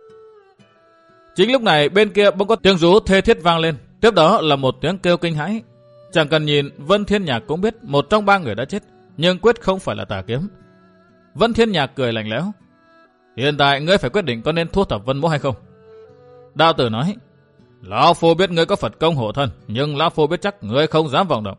Chính lúc này bên kia bỗng có tiếng rú thê thiết vang lên, tiếp đó là một tiếng kêu kinh hãi. Chẳng cần nhìn, Vân Thiên Nhạc cũng biết một trong ba người đã chết, nhưng quyết không phải là Tà Kiếm. Vân Thiên Nhạc cười lạnh lẽo. Hiện tại ngươi phải quyết định có nên thu thập Vân Mỗ hay không. Đao Tử nói. Lão phu biết ngươi có Phật công hộ thân, nhưng lão phu biết chắc ngươi không dám vọng động.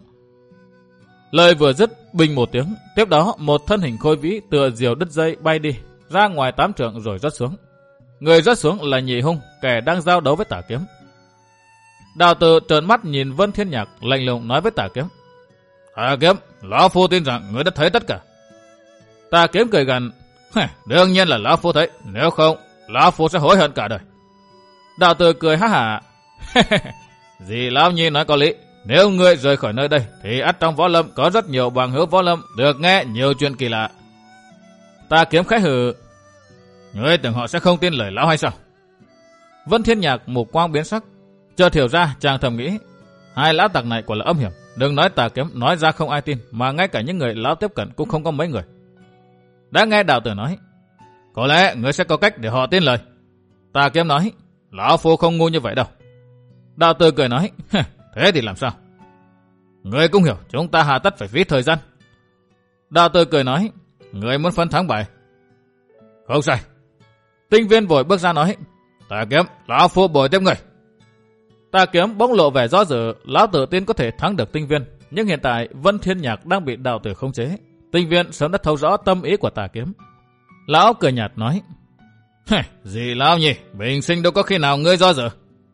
Lời vừa dứt, bình một tiếng, tiếp đó một thân hình khôi vĩ tựa diều đứt dây bay đi, ra ngoài tám trượng rồi rớt xuống. Người rớt xuống là Nhị Hung, kẻ đang giao đấu với Tà Kiếm. Đào Tử trợn mắt nhìn Vân Thiên Nhạc, lạnh lùng nói với Tà Kiếm. Tà Kiếm, lão phu tin rằng ngươi đã thấy tất cả. Tà Kiếm cười gằn. Đương nhiên là lão phu thấy, nếu không, lão phu sẽ hối hận cả đời. Đào Tử cười ha hả. Dì lão nhi nói có lý, nếu ngươi rời khỏi nơi đây thì ắt trong võ lâm có rất nhiều bằng hữu võ lâm được nghe nhiều chuyện kỳ lạ. Tà Kiếm khẽ hừ. Ngươi tưởng họ sẽ không tin lời lão hay sao? Vân Thiên Nhạc mục quang biến sắc, chợt hiểu ra, chàng thầm nghĩ, hai lão tặc này quả là âm hiểm. Đừng nói Tà Kiếm nói ra không ai tin, mà ngay cả những người lão tiếp cận cũng không có mấy người. Đã nghe Đào Tử nói, có lẽ ngươi sẽ có cách để họ tin lời. Tà Kiếm nói, lão phu không ngu như vậy đâu. Đào Tử cười nói, thế thì làm sao? Ngươi cũng hiểu, chúng ta hà tất phải phí thời gian. Đào Tử cười nói, ngươi muốn phân thắng bại. Không sai. Tinh Viên vội bước ra nói, Tà Kiếm, lão phu bồi tiếp người. Tà Kiếm bỗng lộ vẻ do dự, lão tự tin có thể thắng được Tinh Viên, nhưng hiện tại Vân Thiên Nhạc đang bị Đào Tử khống chế. Tinh Viên sớm đã thấu rõ tâm ý của Tà Kiếm. Lão cười nhạt nói, gì lão nhỉ, bình sinh đâu có khi nào ngươi do dự.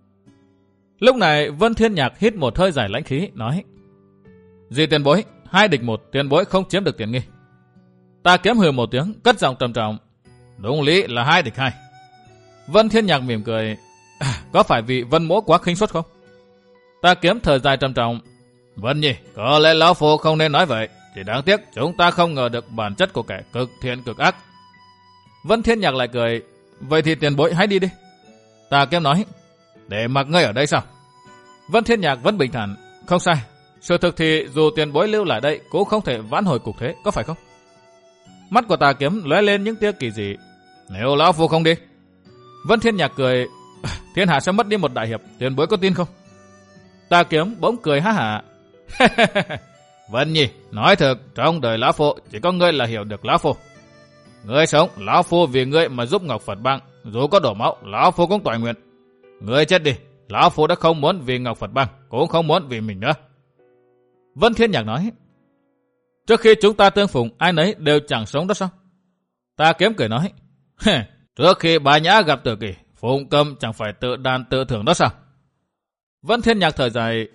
Lúc này Vân Thiên Nhạc hít một hơi dài lãnh khí, nói, Dì tiền bối, hai địch một, tiền bối không chiếm được tiện nghi. Tà Kiếm hừ một tiếng, cất giọng trầm trọng, đúng lý là hai địch hai. Vân Thiên Nhạc mỉm cười, à, có phải vì Vân Mỗ quá khinh suất không? Tà Kiếm thở dài trầm trọng, Vân nhi, có lẽ lão phu không nên nói vậy, chỉ đáng tiếc chúng ta không ngờ được bản chất của kẻ cực thiện cực ác. Vân Thiên Nhạc lại cười, vậy thì tiền bối hãy đi đi. Tà Kiếm nói, để mặc ngươi ở đây sao? Vân Thiên Nhạc vẫn bình thản, không sai, sự thực thì dù tiền bối lưu lại đây cũng không thể vãn hồi cục thế, có phải không? Mắt của Tà Kiếm lóe lên những tia kỳ dị, nếu lão phu không đi. Vân Thiên Nhạc cười, thiên hạ sẽ mất đi một đại hiệp, tiền bối có tin không? Tà Kiếm bỗng cười ha hả. Vân nhi, nói thật, trong đời lão phu chỉ có ngươi là hiểu được lão phu. Ngươi sống, lão phu vì ngươi mà giúp Ngọc Phật Bang, dù có đổ máu, lão phu cũng toại nguyện. Ngươi chết đi, lão phu đã không muốn vì Ngọc Phật Bang, cũng không muốn vì mình nữa. Vân Thiên Nhạc nói, trước khi chúng ta tương phùng, ai nấy đều chẳng sống đó sao? Tà Kiếm cười nói, trước khi bà nhã gặp tử kỳ, Phùng Cầm chẳng phải tự đàn tự thưởng đó sao? Vân Thiên Nhạc thở dài,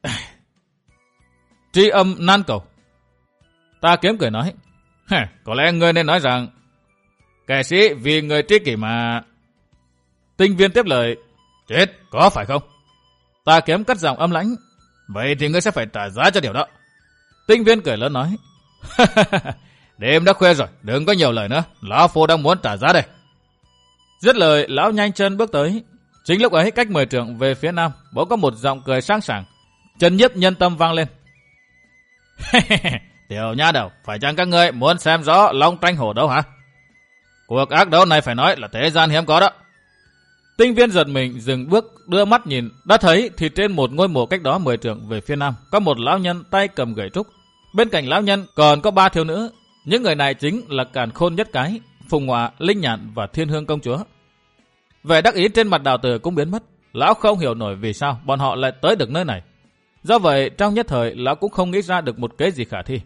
tri âm nan cầu. Tà Kiếm cười nói, có lẽ ngươi nên nói rằng, kẻ sĩ vì người tri kỷ mà. Tinh Viên tiếp lời, chết, có phải không? Tà Kiếm cất giọng âm lãnh, vậy thì ngươi sẽ phải trả giá cho điều đó. Tinh Viên cười lớn nói, đêm đã khuya rồi, đừng có nhiều lời nữa, lão phu đang muốn trả giá đây. Dứt lời, lão nhanh chân bước tới. Chính lúc ấy, cách mười trượng về phía nam, bỗng có một giọng cười sang sảng, chân nhiếp nhân tâm vang lên. Tiểu nha đầu, phải chăng các ngươi muốn xem rõ long tranh hổ đấu hả? Cuộc ác đấu này phải nói là thế gian hiếm có đó. Tinh Viên giật mình dừng bước, đưa mắt nhìn, đã thấy thì trên một ngôi mộ cách đó mười trượng về phía nam có một lão nhân tay cầm gậy trúc. Bên cạnh lão nhân còn có ba thiếu nữ. Những người này chính là Càn Khôn Nhất Cái, Phùng Họa, Linh Nhạn và Thiên Hương Công Chúa. Vẻ đắc ý trên mặt Đào Tử cũng biến mất. Lão không hiểu nổi vì sao bọn họ lại tới được nơi này. Do vậy trong nhất thời lão cũng không nghĩ ra được một kế gì khả thi.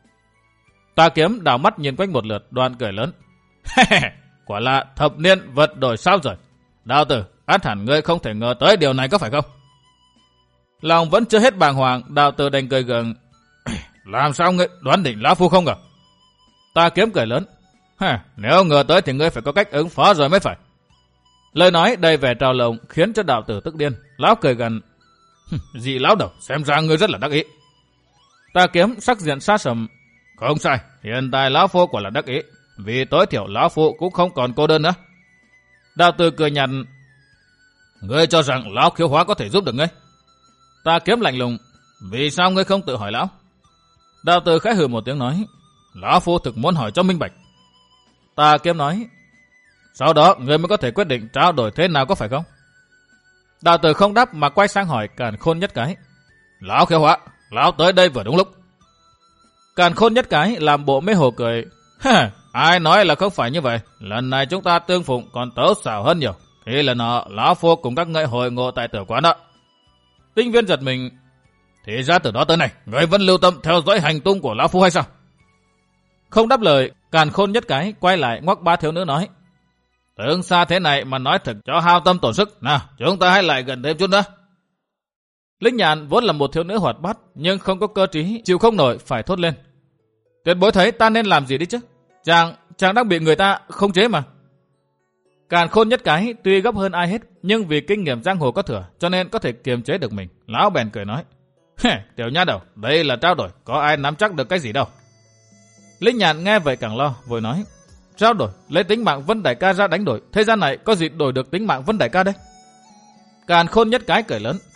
Tà Kiếm đảo mắt nhìn quanh một lượt, đoạn cười lớn. Quả là thập niên vật đổi sao rồi. Đạo tử, ắt hẳn ngươi không thể ngờ tới điều này có phải không? Lòng vẫn chưa hết bàng hoàng, đạo tử đành cười gượng. Làm sao ngươi đoán định lão phu không ngờ? Tà Kiếm cười lớn. Nếu ngờ tới thì ngươi phải có cách ứng phó rồi mới phải. Lời nói đầy vẻ trào lồng khiến cho đạo tử tức điên. Lão cười gần. Dị lão đầu, xem ra ngươi rất là đắc ý. Tà Kiếm sắc diện sát sầm. Không sai, hiện tại lão phu quả là đắc ý. Vì tối thiểu lão phu cũng không còn cô đơn nữa. Đạo tử cười nhạt. Ngươi cho rằng lão Khiếu Hóa có thể giúp được ngươi? Tà Kiếm lạnh lùng. Vì sao ngươi không tự hỏi lão? Đạo tử khẽ hừ một tiếng nói. Lão phu thực muốn hỏi cho minh bạch. Tà Kiếm nói. Sau đó ngươi mới có thể quyết định trao đổi thế nào có phải không? Đạo tử không đáp mà quay sang hỏi Càn Khôn Nhất Cái. Lão Khiếu Hóa, lão tới đây vừa đúng lúc. Càn Khôn Nhất Cái làm bộ mê hồ cười. Ha, ai nói là không phải như vậy? Lần này chúng ta tương phụng còn tấu xảo hơn nhiều. Khi lần nọ lão phu cùng các ngươi hội ngộ tại tử quán đó. Tinh Viên giật mình. Thì ra từ đó tới này, ngươi vẫn lưu tâm theo dõi hành tung của lão phu hay sao? Không đáp lời, Càn Khôn Nhất Cái quay lại ngoắc ba thiếu nữ nói. Tưởng xa thế này mà nói thật cho hao tâm tổn sức. Nào, chúng ta hãy lại gần thêm chút nữa. Linh Nhạn vốn là một thiếu nữ hoạt bát, nhưng không có cơ trí, chịu không nổi phải thốt lên. Tuyệt bối thấy ta nên làm gì đi chứ? Chàng, chàng đang bị người ta khống chế mà. Càn Khôn Nhất Cái tuy gấp hơn ai hết, nhưng vì kinh nghiệm giang hồ có thừa, cho nên có thể kiềm chế được mình. Lão bèn cười nói. Tiểu nha đầu, đây là trao đổi, có ai nắm chắc được cái gì đâu. Linh Nhạn nghe vậy càng lo, vội nói. Trao đổi, lấy tính mạng Vân đại ca ra đánh đổi, thế gian này có gì đổi được tính mạng Vân đại ca đây? Càn Khôn Nhất Cái cười lớn.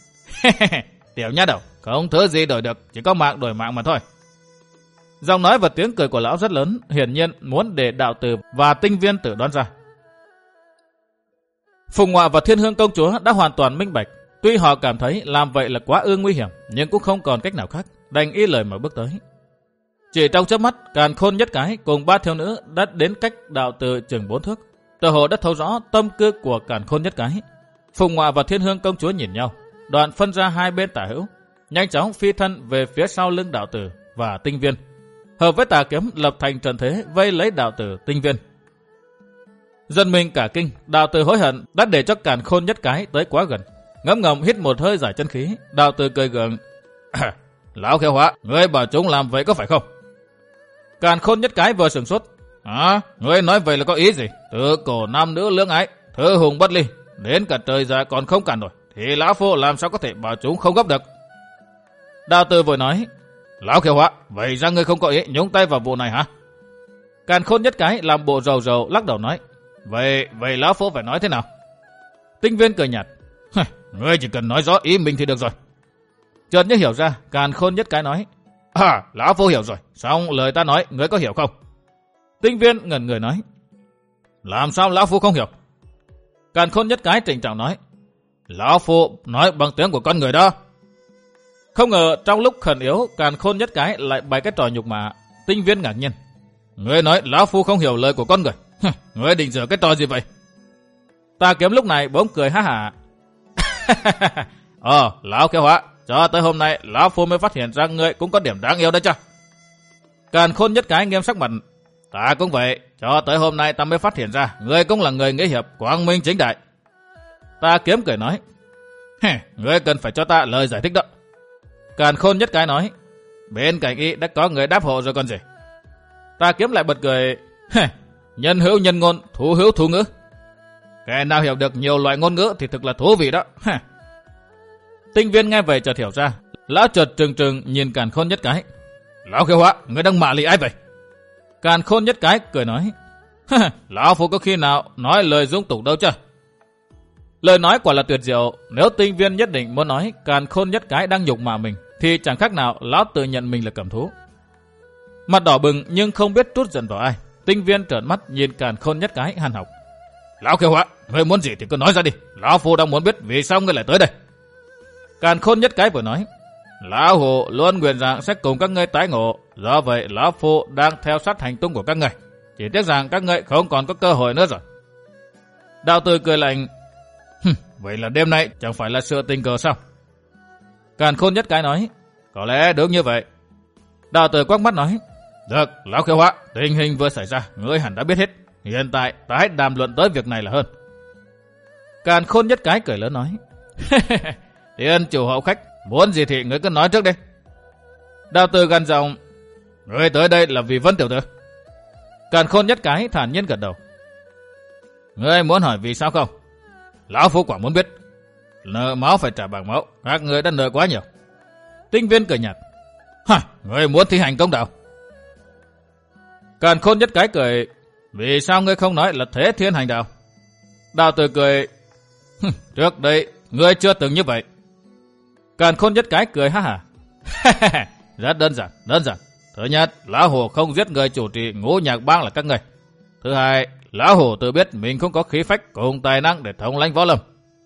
Tiểu nha đầu, không thứ gì đổi được, chỉ có mạng đổi mạng mà thôi. Giọng nói và tiếng cười của lão rất lớn, hiển nhiên muốn để đạo tử và Tinh Viên tự đoán ra. Phùng Ngoại và Thiên Hương công chúa đã hoàn toàn minh bạch. Tuy họ cảm thấy làm vậy là quá ư nguy hiểm, nhưng cũng không còn cách nào khác, đành y lời mà bước tới. Chỉ trong chớp mắt, Càn Khôn Nhất Cái cùng ba thiếu nữ đã đến cách đạo tử chừng bốn thước. Tờ hồ đã thấu rõ tâm tư của Càn Khôn Nhất Cái. Phùng Ngoại và Thiên Hương công chúa nhìn nhau, đoạn phân ra hai bên tả hữu, nhanh chóng phi thân về phía sau lưng đạo tử và Tinh Viên, hợp với Tà Kiếm lập thành trận thế vây lấy đạo tử, Tinh Viên. Dân mình cả kinh, đạo tử hối hận đã để cho Càn Khôn Nhất Cái tới quá gần, ngấm ngầm hít một hơi giải chân khí. Đạo tử cười gượng. Lão Khiếu Hóa, ngươi bảo chúng làm vậy có phải không? Càn Khôn Nhất Cái vừa sửng sốt. À, ngươi nói vậy là có ý gì? Từ cổ nam nữ lương ái, thư hùng bất ly, đến cả trời già còn không cản nổi, thì lão phu làm sao có thể bảo chúng không gấp được? Đạo tử vừa nói. Lão Khiếu Hóa, vậy ra ngươi không có ý nhúng tay vào vụ này hả? Càn Khôn Nhất Cái làm bộ rầu rầu lắc đầu nói. Vậy, vậy lão phu phải nói thế nào? Tinh Viên cười nhạt. Ngươi chỉ cần nói rõ ý mình thì được rồi. Chợt như hiểu ra, Càn Khôn Nhất Cái nói. À, lão phu hiểu rồi, xong lời ta nói, ngươi có hiểu không? Tinh Viên ngẩn người nói. Làm sao lão phu không hiểu? Càn Khôn Nhất Cái trịnh trọng nói. Lão phu nói bằng tiếng của con người đó. Không ngờ trong lúc khẩn yếu, Càn Khôn Nhất Cái lại bày cái trò nhục mạ. Tinh Viên ngạc nhiên. Ngươi nói lão phu không hiểu lời của con người. Ngươi định dở cái trò gì vậy? Tà Kiếm lúc này bỗng cười ha hả. Ờ, lão Khiếu Hóa, cho tới hôm nay lão phu mới phát hiện ra ngươi cũng có điểm đáng yêu đấy chứ. Càn Khôn Nhất Cái nghiêm sắc mặt. Ta cũng vậy, cho tới hôm nay ta mới phát hiện ra ngươi cũng là người nghĩa hiệp, quang minh chính đại. Tà Kiếm cười nói. Ngươi cần phải cho ta lời giải thích đó. Càn Khôn Nhất Cái nói. Bên cạnh y đã có người đáp hộ rồi còn gì. Tà Kiếm lại bật cười. Nhân hữu nhân ngôn, thú hữu thú ngữ. Kẻ nào hiểu được nhiều loại ngôn ngữ thì thực là thú vị đó. Tinh Viên nghe về chợt hiểu ra, lão chợt trừng trừng nhìn Càn Khôn Nhất Cái. Lão Khiếu Hóa, ngươi đang mạ lì ai vậy? Càn Khôn Nhất Cái cười nói. Lão phu có khi nào nói lời dung tục đâu chứ? Lời nói quả là tuyệt diệu. Nếu Tinh Viên nhất định muốn nói Càn Khôn Nhất Cái đang nhục mạ mình, thì chẳng khác nào lão tự nhận mình là cầm thú. Mặt đỏ bừng nhưng không biết trút giận vào ai, Tinh Viên trợn mắt nhìn Càn Khôn Nhất Cái hằn học. Lão Khiếu Hóa, ngươi muốn gì thì cứ nói ra đi. Lão phu đang muốn biết vì sao ngươi lại tới đây. Càn Khôn Nhất Cái vừa nói. Lão Hù luôn nguyện rằng sẽ cùng các ngươi tái ngộ, do vậy lão phu đang theo sát hành tung của các ngươi. Chỉ tiếc rằng các ngươi không còn có cơ hội nữa rồi. Đạo tử cười lạnh. Vậy là đêm nay chẳng phải là sự tình cờ sao? Càn Khôn nhất cái nói, có lẽ đúng như vậy. Đạo tử quắc mắt nói, được, lão Khiếu Hóa, tình hình vừa xảy ra, ngươi hẳn đã biết hết. Hiện tại ta hãy đàm luận tới việc này là hơn. Càn Khôn nhất cái cười lớn nói, Tiên chủ hậu khách, muốn gì thì ngươi cứ nói trước đi. Đạo tử gằn giọng, ngươi tới đây là vì Vân tiểu tử. Càn Khôn nhất cái thản nhiên gật đầu. Ngươi muốn hỏi vì sao không? Lão phu quả muốn biết. Nợ máu phải trả bằng máu, các ngươi đã nợ quá nhiều. Tinh viên cười nhạt, hả, ngươi muốn thi hành công đạo? Càn Khôn nhất cái cười, vì sao ngươi không nói là thế thiên hành đạo? Đạo tử cười, trước đây ngươi chưa từng như vậy. Càn Khôn nhất cái cười ha hả. Rất đơn giản, đơn giản. Thứ nhất, lão hổ không giết người chủ trì Ngũ Nhạc Bang là các ngươi. Thứ hai, lão hổ tự biết mình không có khí phách cùng tài năng để thống lãnh võ lâm.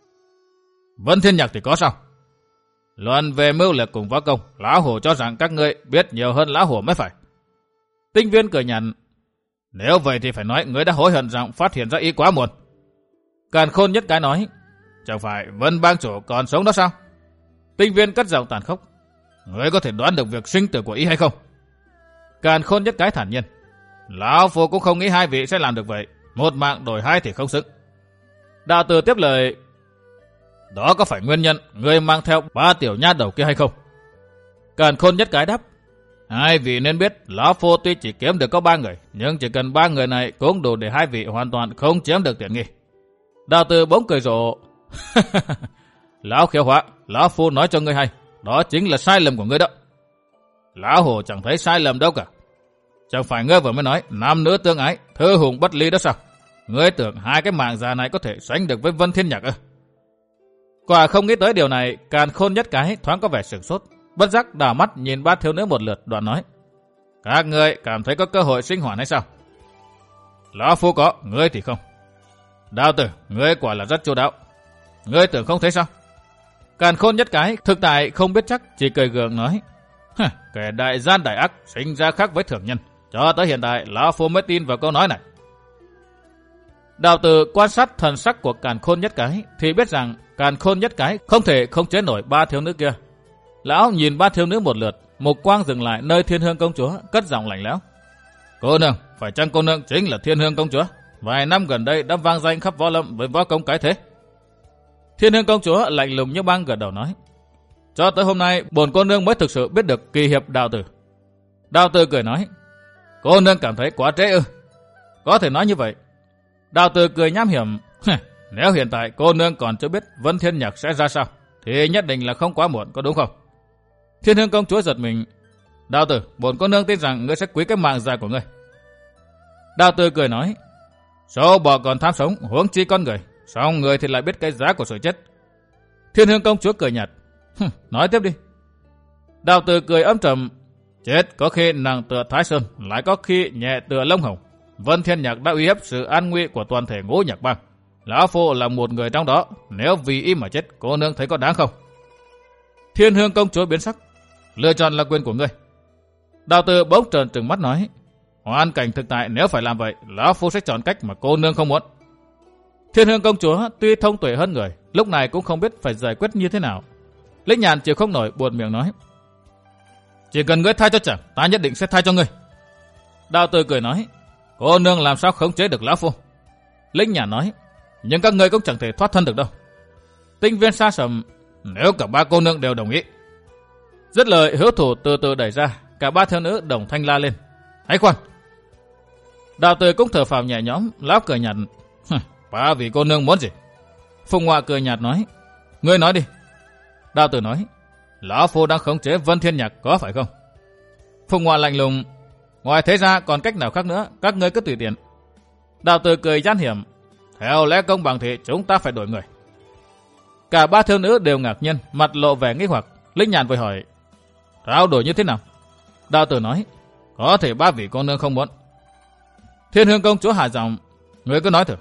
Vân Thiên Nhạc thì có sao? Luận về mưu lược cùng võ công, lão hổ cho rằng các ngươi biết nhiều hơn lão hổ mới phải. Tinh viên cười nhạt, nếu vậy thì phải nói ngươi đã hối hận rằng phát hiện ra ý quá muộn. Càn Khôn nhất cái nói, chẳng phải Vân bang chủ còn sống đó sao? Tinh viên cất giọng tàn khốc, ngươi có thể đoán được việc sinh tử của ý hay không? Càn Khôn nhất cái thản nhiên, lão phu cũng không nghĩ hai vị sẽ làm được vậy. Một mạng đổi hai thì không xứng. Đạo tử tiếp lời, đó có phải nguyên nhân ngươi mang theo ba tiểu nha đầu kia hay không? Càn Khôn nhất cái đáp, hai vị nên biết lão phu tuy chỉ kiếm được có ba người, nhưng chỉ cần ba người này cũng đủ để hai vị hoàn toàn không chiếm được tiện nghi. Đạo tử bỗng cười rộ, lão Khiếu Hóa, lão phu nói cho ngươi hay, đó chính là sai lầm của ngươi đó. Lão hổ chẳng thấy sai lầm đâu cả. Chẳng phải ngươi vừa mới nói nam nữ tương ái, thư hùng bất ly đó sao? Ngươi tưởng hai cái mạng già này có thể sánh được với Vân Thiên Nhạc ư? Quả không nghĩ tới điều này, Càn Khôn nhất cái thoáng có vẻ sửng sốt, bất giác đảo mắt nhìn ba thiếu nữ một lượt, đoạn nói, các ngươi cảm thấy có cơ hội sinh hỏa hay sao? Lão phu có, ngươi thì không. Đạo tử, ngươi quả là rất chu đáo. Ngươi tưởng không thấy sao? Càn Khôn nhất cái thực tại không biết chắc, chỉ cười gượng nói, kẻ đại gian đại ác sinh ra khác với thường nhân. Cho tới hiện tại lão phu mới tin vào câu nói này. Đạo tử quan sát thần sắc của Càn Khôn nhất cái thì biết rằng Càn Khôn nhất cái không thể không chế nổi ba thiếu nữ kia. Lão nhìn ba thiếu nữ một lượt, mục quang dừng lại nơi Thiên Hương công chúa, cất giọng lạnh lẽo, cô nương, phải chăng cô nương chính là Thiên Hương công chúa? Vài năm gần đây đã vang danh khắp võ lâm với võ công cái thế. Thiên Hương công chúa lạnh lùng như băng gật đầu nói, cho tới hôm nay bổn cô nương mới thực sự biết được kỳ hiệp đạo tử. Đạo tử cười nói, cô nương cảm thấy quá trễ ư? Có thể nói như vậy. Đạo tử cười nham hiểm, nếu hiện tại cô nương còn chưa biết Vân Thiên Nhạc sẽ ra sao, thì nhất định là không quá muộn, có đúng không? Thiên Hương công chúa giật mình, đạo tử, bổn cô nương tin rằng ngươi sẽ quý cái mạng già của ngươi. Đạo tử cười nói, số bò còn tham sống, huống chi con người, song người thì lại biết cái giá của sự chết. Thiên Hương công chúa cười nhạt, nói tiếp đi. Đạo tử cười âm trầm, chết có khi nặng tựa Thái Sơn, lại có khi nhẹ tựa lông hồng. Vân Thiên Nhạc đã uy hiếp sự an nguy của toàn thể Ngũ Nhạc Bang. Lão phu là một người trong đó, nếu vì im mà chết, cô nương thấy có đáng không? Thiên Hương công chúa biến sắc, lựa chọn là quyền của ngươi. Đạo tử bỗng trợn trừng mắt nói, hoàn cảnh thực tại nếu phải làm vậy, lão phu sẽ chọn cách mà cô nương không muốn. Thiên Hương công chúa tuy thông tuệ hơn người, lúc này cũng không biết phải giải quyết như thế nào. Lĩnh Nhàn chịu không nổi, buồn miệng nói, chỉ cần ngươi tha cho chàng, ta nhất định sẽ tha cho ngươi. Đạo tử cười nói, cô nương làm sao khống chế được lão phu? Lĩnh Nhàn nói, nhưng các ngươi cũng chẳng thể thoát thân được đâu. Tinh viên xa sầm, nếu cả ba cô nương đều đồng ý. Dứt lời, hữu thủ từ từ đẩy ra, cả ba thiếu nữ đồng thanh la lên, hãy khoan. Đạo tử cũng thở phào nhẹ nhõm, lão cười nhạt, ba vị cô nương muốn gì? Phùng Họa cười nhạt nói, ngươi nói đi. Đạo tử nói, lão phu đang khống chế Vân Thiên Nhạc, có phải không? Phùng Họa lạnh lùng, ngoài thế ra còn cách nào khác nữa, các ngươi cứ tùy tiện. Đạo tử cười gian hiểm, theo lẽ công bằng thì chúng ta phải đổi người. Cả ba thiếu nữ đều ngạc nhiên, mặt lộ vẻ nghi hoặc. Lĩnh Nhàn vội hỏi, trao đổi như thế nào? Đạo tử nói, có thể ba vị cô nương không muốn. Thiên Hương công chúa hạ giọng, ngươi cứ nói thử.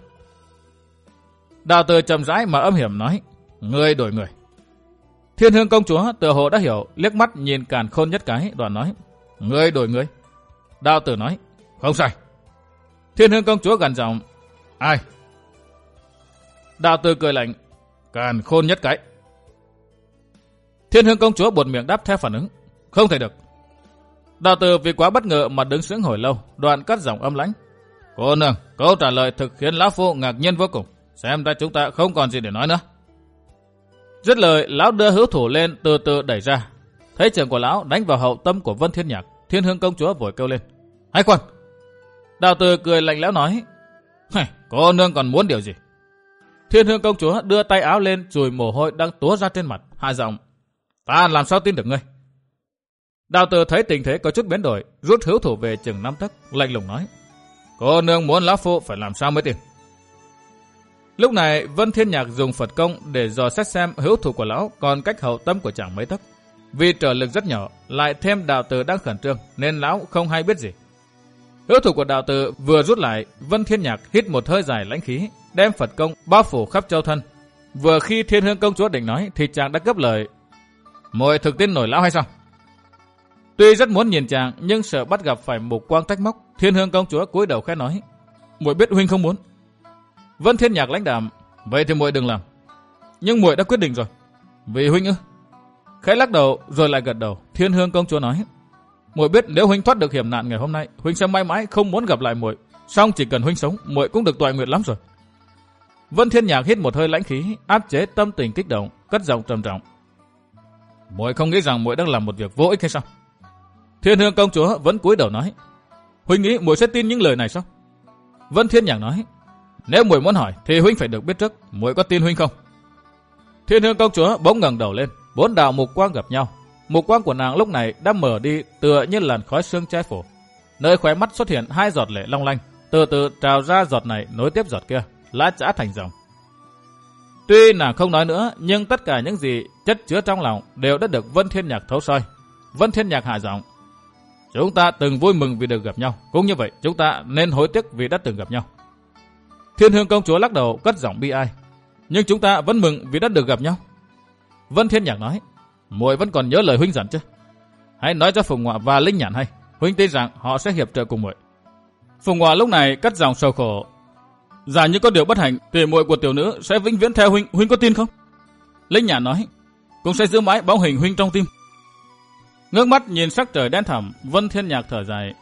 Đạo tử chậm rãi mà âm hiểm nói, ngươi đổi người. Thiên Hương công chúa tựa hồ đã hiểu, liếc mắt nhìn Càn Khôn nhất cái, đoàn nói, ngươi đổi người. Đạo tử nói, không sai. Thiên Hương công chúa gằn giọng, ai? Đạo tử cười lạnh, Càn Khôn nhất cái. Thiên Hương công chúa buột miệng đáp theo phản ứng. Không thể được. Đạo tử vì quá bất ngờ mà đứng sững hồi lâu, đoạn cất giọng âm lãnh. Cô nương, câu trả lời thực khiến lão phu ngạc nhiên vô cùng. Xem ra chúng ta không còn gì để nói nữa. Dứt lời, lão đưa hữu thủ lên từ từ đẩy ra. Thấy trường của lão đánh vào hậu tâm của Vân Thiên Nhạc, Thiên Hương công chúa vội kêu lên. Hãy khoan. Đạo tử cười lạnh lẽo nói. Cô nương còn muốn điều gì? Thiên Hương công chúa đưa tay áo lên chùi mồ hôi đang túa ra trên mặt, hạ giọng. Ta làm sao tin được ngươi? Đạo tử thấy tình thế có chút biến đổi, rút hữu thủ về chừng năm tấc, lạnh lùng nói. Cô nương muốn lão phu phải làm sao mới tin? Lúc này Vân Thiên Nhạc dùng Phật công để dò xét xem hữu thủ của lão còn cách hậu tâm của chàng mấy tấc. Vì trở lực rất nhỏ, lại thêm đạo tử đang khẩn trương nên lão không hay biết gì. Hữu thủ của đạo tử vừa rút lại, Vân Thiên Nhạc hít một hơi dài lãnh khí, đem Phật công bao phủ khắp châu thân. Vừa khi Thiên Hương công chúa định nói thì chàng đã gấp lời. Muội thực tin nổi lão hay sao? Tuy rất muốn nhìn chàng nhưng sợ bắt gặp phải mục quang trách móc, Thiên Hương công chúa cúi đầu khẽ nói. Muội biết huynh không muốn. Vân Thiên Nhạc lãnh đạm. Vậy thì muội đừng làm. Nhưng muội đã quyết định rồi. Vì huynh ư? Khẽ lắc đầu rồi lại gật đầu. Thiên Hương công chúa nói. Muội biết nếu huynh thoát được hiểm nạn ngày hôm nay, huynh sẽ mãi mãi không muốn gặp lại muội. Song chỉ cần huynh sống, muội cũng được toại nguyện lắm rồi. Vân Thiên Nhạc hít một hơi lãnh khí, áp chế tâm tình kích động, cất giọng trầm trọng. Muội không nghĩ rằng muội đang làm một việc vô ích hay sao? Thiên Hương công chúa vẫn cúi đầu nói. Huynh nghĩ muội sẽ tin những lời này sao? Vân Thiên Nhạc nói. Nếu muội muốn hỏi thì huynh phải được biết trước, muội có tin huynh không? Thiên Hương công chúa bỗng ngẩng đầu lên, bốn đạo mục quang gặp nhau. Mục quang của nàng lúc này đã mở đi tựa như làn khói sương che phủ. Nơi khóe mắt xuất hiện hai giọt lệ long lanh, từ từ trào ra giọt này nối tiếp giọt kia, lã chã thành dòng. Tuy nàng không nói nữa, nhưng tất cả những gì chất chứa trong lòng đều đã được Vân Thiên Nhạc thấu soi. Vân Thiên Nhạc hạ giọng. Chúng ta từng vui mừng vì được gặp nhau, cũng như vậy chúng ta nên hối tiếc vì đã từng gặp nhau. Thiên Hương công chúa lắc đầu cất giọng bi ai. Nhưng chúng ta vẫn mừng vì đã được gặp nhau. Vân Thiên Nhạc nói. Muội vẫn còn nhớ lời huynh dặn chứ? Hãy nói cho Phùng Ngọa và Linh Nhạn hay. Huynh tin rằng họ sẽ hiệp trợ cùng muội. Phùng Ngọa lúc này cất giọng sầu khổ. Giả như có điều bất hạnh thì muội của tiểu nữ sẽ vĩnh viễn theo huynh, huynh có tin không? Linh Nhạn nói. Cũng sẽ giữ mãi bóng hình huynh trong tim. Ngước mắt nhìn sắc trời đen thẳm, Vân Thiên Nhạc thở dài.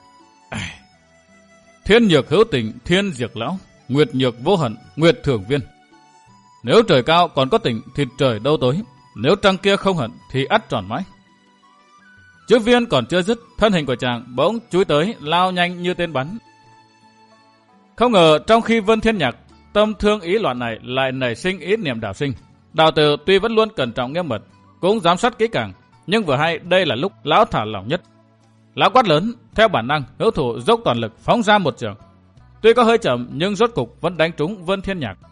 Thiên nhược hữu tình, thiên diệt lão. Nguyệt nhược vô hận, nguyệt thường viên. Nếu trời cao còn có tình thì trời đâu tối. Nếu trăng kia không hận thì ắt tròn mãi. Chữ viên còn chưa dứt, thân hình của chàng bỗng chúi tới, lao nhanh như tên bắn. Không ngờ trong khi Vân Thiên Nhạc tâm thương ý loạn này lại nảy sinh ý niệm đảo sinh. Đạo tử tuy vẫn luôn cẩn trọng nghiêm mật, cũng giám sát kỹ càng, nhưng vừa hay đây là lúc lão thả lỏng nhất. Lão quát lớn, theo bản năng hữu thủ dốc toàn lực phóng ra một trường. Tuy có hơi chậm nhưng rốt cục vẫn đánh trúng Vân Thiên Nhạc.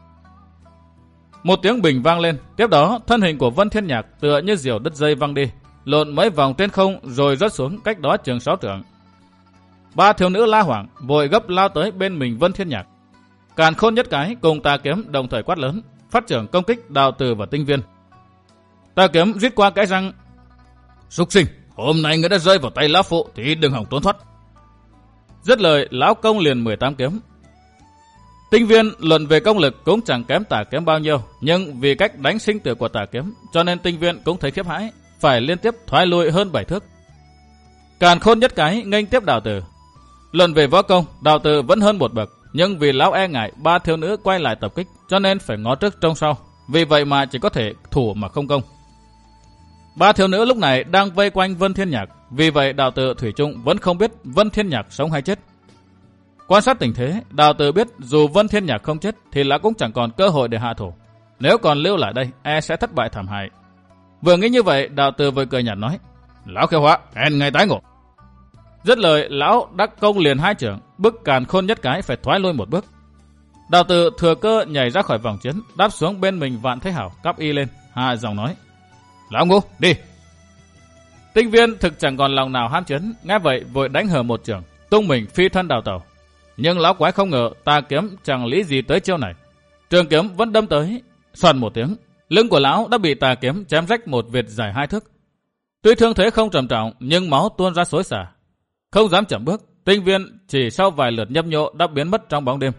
Một tiếng bình vang lên, tiếp đó thân hình của Vân Thiên Nhạc tựa như diều đứt dây văng đi, lộn mấy vòng trên không rồi rớt xuống cách đó chừng sáu trượng. Ba thiếu nữ la hoảng vội gấp lao tới bên mình Vân Thiên Nhạc. Càn Khôn Nhất Cái cùng Tà Kiếm đồng thời quát lớn, phát trưởng công kích Đạo Tử và Tinh Viên. Tà Kiếm rít qua cái răng. Súc sinh, hôm nay ngươi đã rơi vào tay lão phụ thì đừng hòng trốn thoát. Dứt lời, lão công liền mười tám kiếm. Tinh Viên luận về công lực cũng chẳng kém Tà Kiếm bao nhiêu, nhưng vì cách đánh sinh tử của Tà Kiếm, cho nên Tinh Viên cũng thấy khiếp hãi, phải liên tiếp thoái lui hơn bảy thước. Càn Khôn Nhất Cái nghênh tiếp Đạo Tử. Luận về võ công, Đạo Tử vẫn hơn một bậc, nhưng vì lão e ngại ba thiếu nữ quay lại tập kích, cho nên phải ngó trước trông sau, vì vậy mà chỉ có thể thủ mà không công. Ba thiếu nữ lúc này đang vây quanh Vân Thiên Nhạc, vì vậy Đạo Tử thủy chung vẫn không biết Vân Thiên Nhạc sống hay chết. Quan sát tình thế, Đạo Tử biết dù Vân Thiên Nhạc không chết thì lão cũng chẳng còn cơ hội để hạ thủ. Nếu còn lưu lại đây, e sẽ thất bại thảm hại. Vừa nghĩ như vậy, Đạo Tử vừa cười nhạt nói: "Lão Khiêu Hóa, hẹn ngày tái ngộ." Dứt lời, lão đắc công liền hai chưởng, bức Càn Khôn Nhất Cái phải thoái lui một bước. Đạo Tử thừa cơ nhảy ra khỏi vòng chiến, đáp xuống bên mình Vạn Thế Hảo, cắp y lên, hạ giọng nói: "Lão Ngũ, đi." Tinh Viên thực chẳng còn lòng nào ham chiến, nghe vậy vội đánh hở một chưởng, tung mình phi thân đào tẩu. Nhưng lão quái không ngờ Tà Kiếm chẳng lý gì tới chiêu này. Trường kiếm vẫn đâm tới, xoàn một tiếng, lưng của lão đã bị Tà Kiếm chém rách một vệt dài hai thước. Tuy thương thế không trầm trọng nhưng máu tuôn ra xối xả. Không dám chậm bước, Tinh Viên chỉ sau vài lượt nhấp nhô đã biến mất trong bóng đêm.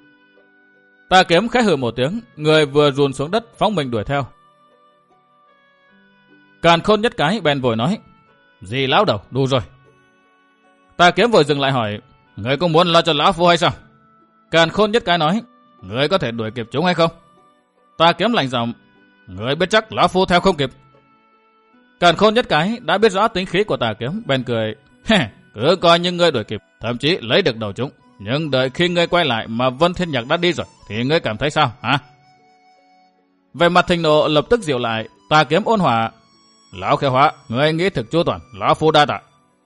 Tà Kiếm khẽ hừ một tiếng, người vừa rùn xuống đất phóng mình đuổi theo. Càn Khôn nhất cái bèn vội nói, gì lão đầu, đủ rồi. Tà Kiếm vội dừng lại hỏi, người có muốn lo cho lão phu hay sao? Càn Khôn nhất cái nói, người có thể đuổi kịp chúng hay không? Tà Kiếm lạnh giọng, người biết chắc lão phu theo không kịp. Càn Khôn nhất cái đã biết rõ tính khí của Tà Kiếm, bèn cười, cứ coi như ngươi đuổi kịp, thậm chí lấy được đầu chúng. Nhưng đợi khi ngươi quay lại mà Vân Thiên Nhạc đã đi rồi, thì ngươi cảm thấy sao hả? Về mặt thịnh nộ lập tức dịu lại, Tà Kiếm ôn hòa, lão Khêu Hóa, ngươi nghĩ thực chu toàn, lão phu đa tạ.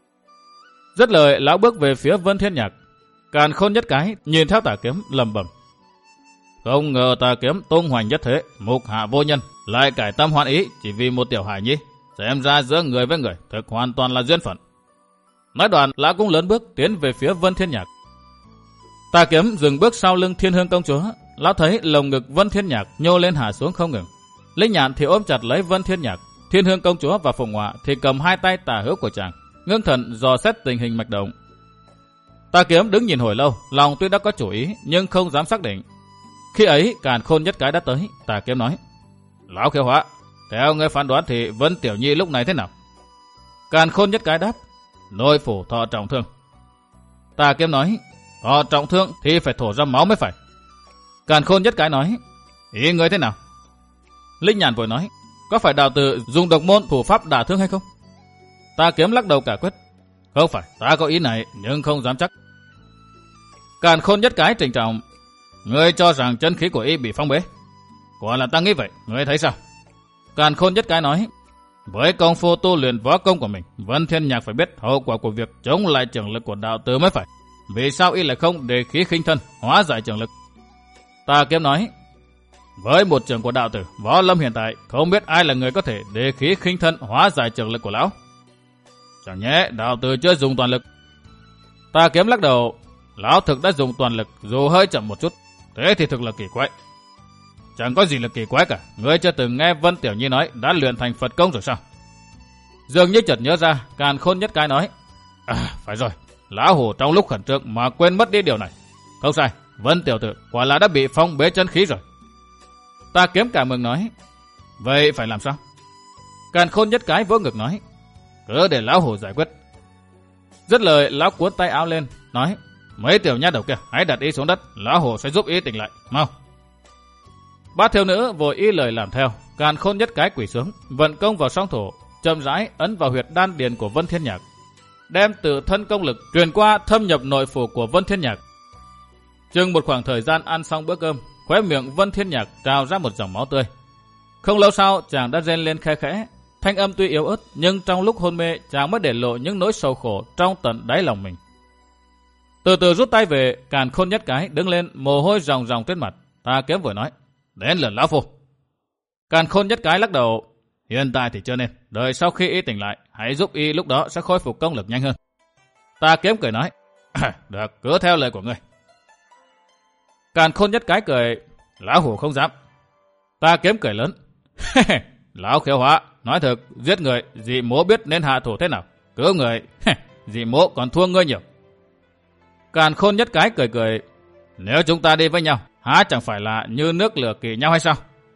Dứt lời, lão bước về phía Vân Thiên Nhạc. Càn Khôn nhất cái nhìn theo Tà Kiếm lẩm bẩm, không ngờ Tà Kiếm tung hoành nhất thế, mục hạ vô nhân, lại cải tâm hoan ý chỉ vì một tiểu hài nhi. Xem ra giữa người với người thực hoàn toàn là duyên phận. Nói đoạn, lão cũng lớn bước tiến về phía Vân Thiên Nhạc. Tà Kiếm dừng bước sau lưng Thiên Hương công chúa. Lão thấy lồng ngực Vân Thiên Nhạc nhô lên hạ xuống không ngừng. Linh Nhạn thì ôm chặt lấy Vân Thiên Nhạc. Thiên Hương công chúa và Phụng Họa thì cầm hai tay tả hữu của chàng, ngưng thần dò xét tình hình mạch động. Tà Kiếm đứng nhìn hồi lâu, lòng tuy đã có chủ ý nhưng không dám xác định. Khi ấy, Càn Khôn nhất cái đã tới. Tà Kiếm nói, lão Khêu Hóa, theo ngươi phán đoán thì Vân Tiểu Nhi lúc này thế nào? Càn Khôn nhất cái đáp, nội phủ thọ trọng thương. Tà Kiếm nói, thọ trọng thương thì phải thổ ra máu mới phải. Càn Khôn nhất cái nói, ý ngươi thế nào? Linh Nhàn vội nói, có phải đạo tử dùng độc môn thủ pháp đả thương hay không? Tà Kiếm lắc đầu cả quyết, không phải, ta có ý này nhưng không dám chắc. Càn Khôn nhất cái trịnh trọng, ngươi cho rằng chân khí của y bị phong bế? Quả là ta nghĩ vậy, ngươi thấy sao? Càn Khôn nhất cái nói, với công phu tu luyện võ công của mình, Vân Thiên Nhạc phải biết hậu quả của việc chống lại trường lực của đạo tử mới phải. Vì sao y lại không đề khí khinh thân, hóa giải trường lực? Tà Kiếm nói, với một trường của đạo tử, võ lâm hiện tại không biết ai là người có thể đề khí khinh thân hóa giải trường lực của lão. Chẳng nhẽ đạo tử chưa dùng toàn lực? Tà Kiếm lắc đầu, lão thực đã dùng toàn lực dù hơi chậm một chút, thế thì thực là kỳ quái. Chẳng có gì là kỳ quái cả, ngươi chưa từng nghe Vân Tiểu Nhi nói đã luyện thành Phật công rồi sao? Dường như chợt nhớ ra, Càn Khôn nhất cái nói, à, phải rồi, lão hổ trong lúc khẩn trương mà quên mất đi điều này. Không sai, Vân tiểu tử quả là đã bị phong bế chân khí rồi. Tà Kiếm cảm mừng nói, vậy phải làm sao? Càn Khôn nhất cái vỗ ngực nói, cứ để lão hổ giải quyết. Dứt lời, lão cuốn tay áo lên, nói, mấy tiểu nha đầu kia, hãy đặt y xuống đất, lão hổ sẽ giúp y tỉnh lại, mau. Ba thiếu nữ vội y lời làm theo. Càn Khôn nhất cái quỳ xuống, vận công vào song thổ, chậm rãi ấn vào huyệt đan điền của Vân Thiên Nhạc, đem từ thân công lực truyền qua thâm nhập nội phủ của Vân Thiên Nhạc. Chừng một khoảng thời gian ăn xong bữa cơm, khóe miệng Vân Thiên Nhạc trào ra một dòng máu tươi. Không lâu sau, chàng đã rên lên khe khẽ, thanh âm tuy yếu ớt nhưng trong lúc hôn mê chàng mới để lộ những nỗi sầu khổ trong tận đáy lòng mình. Từ từ rút tay về, Càn Khôn nhất cái đứng lên, mồ hôi ròng ròng trên mặt. Tà Kiếm vừa nói, đến lần lão phu. Càn Khôn nhất cái lắc đầu, hiện tại thì chưa nên, đợi sau khi y tỉnh lại, hãy giúp y, lúc đó sẽ khôi phục công lực nhanh hơn. Tà Kiếm cười nói, được, cứ theo lời của ngươi. Càn Khôn nhất cái cười, lão hủ không dám. Tà Kiếm cười lớn, lão Khêu Hóa, nói thật, giết người, dị mỗ biết nên hạ thủ thế nào, cứu người, dị mỗ còn thua ngươi nhiều. Càn Khôn nhất cái cười cười, nếu chúng ta đi với nhau, há chẳng phải là như nước lửa kỳ nhau hay sao?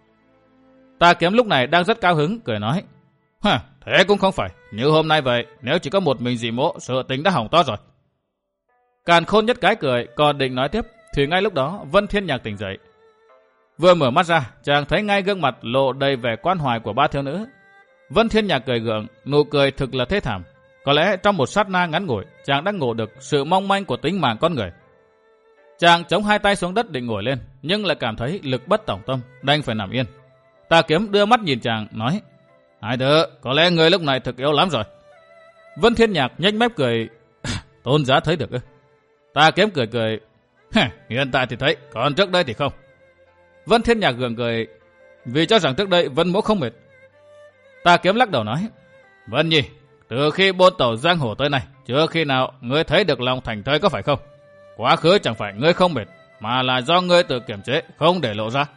Tà Kiếm lúc này đang rất cao hứng, cười nói, Hả, thế cũng không phải, như hôm nay vậy, nếu chỉ có một mình dị mỗ, sự tính đã hỏng to rồi. Càn Khôn nhất cái cười, còn định nói tiếp, thì ngay lúc đó Vân Thiên Nhạc tỉnh dậy. Vừa mở mắt ra, chàng thấy ngay gương mặt lộ đầy vẻ quan hoài của ba thiếu nữ. Vân Thiên Nhạc cười gượng, nụ cười thực là thê thảm. Có lẽ trong một sát na ngắn ngủi, chàng đã ngộ được sự mong manh của tính mạng con người. Chàng chống hai tay xuống đất định ngồi lên, nhưng lại cảm thấy lực bất tòng tâm, đành phải nằm yên. Tà Kiếm đưa mắt nhìn chàng, nói, hai đứa, có lẽ người lúc này thực yếu lắm rồi. Vân Thiên Nhạc nhếch mép cười, tôn giá thấy được ư? Tà Kiếm cười cười, hiện tại thì thấy, còn trước đây thì không. Vân Thiên Nhạc gượng cười, vì cho rằng trước đây Vân mỗ không mệt. Tà Kiếm lắc đầu nói, Vân Nhi, từ khi bôn tàu giang hồ tới nay, chưa khi nào ngươi thấy được lòng thành thơi có phải không? Quá khứ chẳng phải ngươi không mệt, mà là do ngươi tự kiềm chế, không để lộ ra.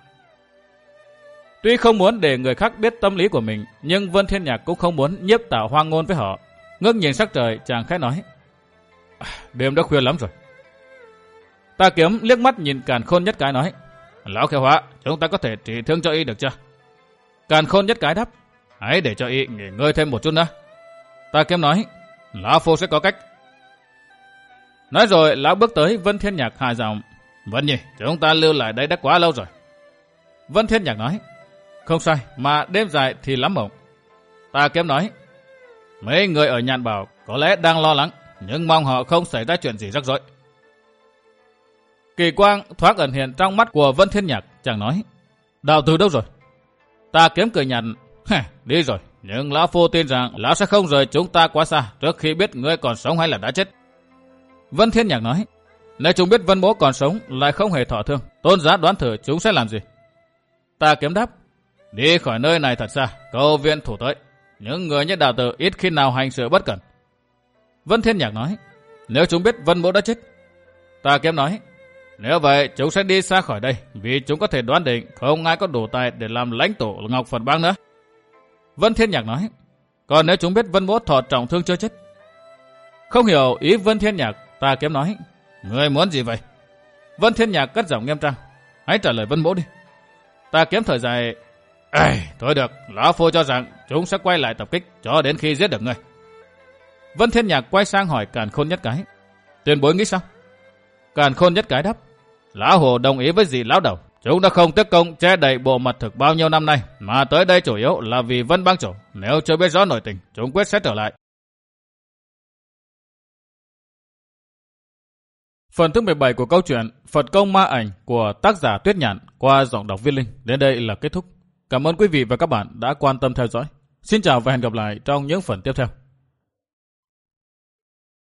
Tuy không muốn để người khác biết tâm lý của mình, nhưng Vân Thiên Nhạc cũng không muốn nhiếp tạo hoang ngôn với họ. Ngước nhìn sắc trời, chàng khẽ nói, đêm đã khuya lắm rồi. Tà Kiếm liếc mắt nhìn Càn Khôn nhất cái nói, lão Khêu Hóa, chúng ta có thể trị thương cho y được chưa? Càn Khôn nhất cái đáp, hãy để cho y nghỉ ngơi thêm một chút nữa. Ta Kiếm nói, lão phu sẽ có cách. Nói rồi lão bước tới Vân Thiên Nhạc hạ giọng, Vân Nhi, chúng ta lưu lại đây đã quá lâu rồi. Vân Thiên Nhạc nói, không sai, mà đêm dài thì lắm mộng. Ta Kiếm nói, mấy người ở Nhạn Bảo có lẽ đang lo lắng, nhưng mong họ không xảy ra chuyện gì rắc rối. Kỳ quang thoáng ẩn hiện trong mắt của Vân Thiên Nhạc, chàng nói, đạo tử đâu rồi? Ta Kiếm cười nhạt, đi rồi, nhưng lão phu tin rằng lão sẽ không rời chúng ta quá xa trước khi biết ngươi còn sống hay là đã chết. Vân Thiên Nhạc nói, nếu chúng biết Vân Mỗ còn sống lại không hề thọ thương, tôn giá đoán thử chúng sẽ làm gì? Ta Kiếm đáp, đi khỏi nơi này thật xa, cầu viện thủ tới. Những người như đạo tử ít khi nào hành sự bất cẩn. Vân Thiên Nhạc nói, nếu chúng biết Vân Mỗ đã chết. Ta Kiếm nói, nếu vậy chúng sẽ đi xa khỏi đây, vì chúng có thể đoán định không ai có đủ tài để làm lãnh tụ Ngọc Phật Bang nữa. Vân Thiên Nhạc nói, còn nếu chúng biết Vân Mỗ thọ trọng thương chưa chết? Không hiểu ý Vân Thiên Nhạc, Ta Kiếm nói, ngươi muốn gì vậy? Vân Thiên Nhạc cất giọng nghiêm trang, hãy trả lời Vân Mỗ đi. Ta Kiếm thở dài, ây, thôi được, lão phu cho rằng chúng sẽ quay lại tập kích cho đến khi giết được ngươi. Vân Thiên Nhạc quay sang hỏi Càn Khôn Nhất Cái, tiền bối nghĩ sao? Càn Khôn Nhất Cái đáp, lão hồ đồng ý với dì lão đầu, chúng đã không tiếc công che đậy bộ mật thực bao nhiêu năm nay, mà tới đây chủ yếu là vì Vân Bang chủ. Nếu chưa biết rõ nội tình, chúng quyết sẽ trở lại. Phần thứ mười bảy của câu chuyện Phật Công Ma Ảnh của tác giả Tuyết Nhạn qua giọng đọc Viên Linh đến đây là kết thúc. Cảm ơn quý vị và các bạn đã quan tâm theo dõi. Xin chào và hẹn gặp lại trong những phần tiếp theo.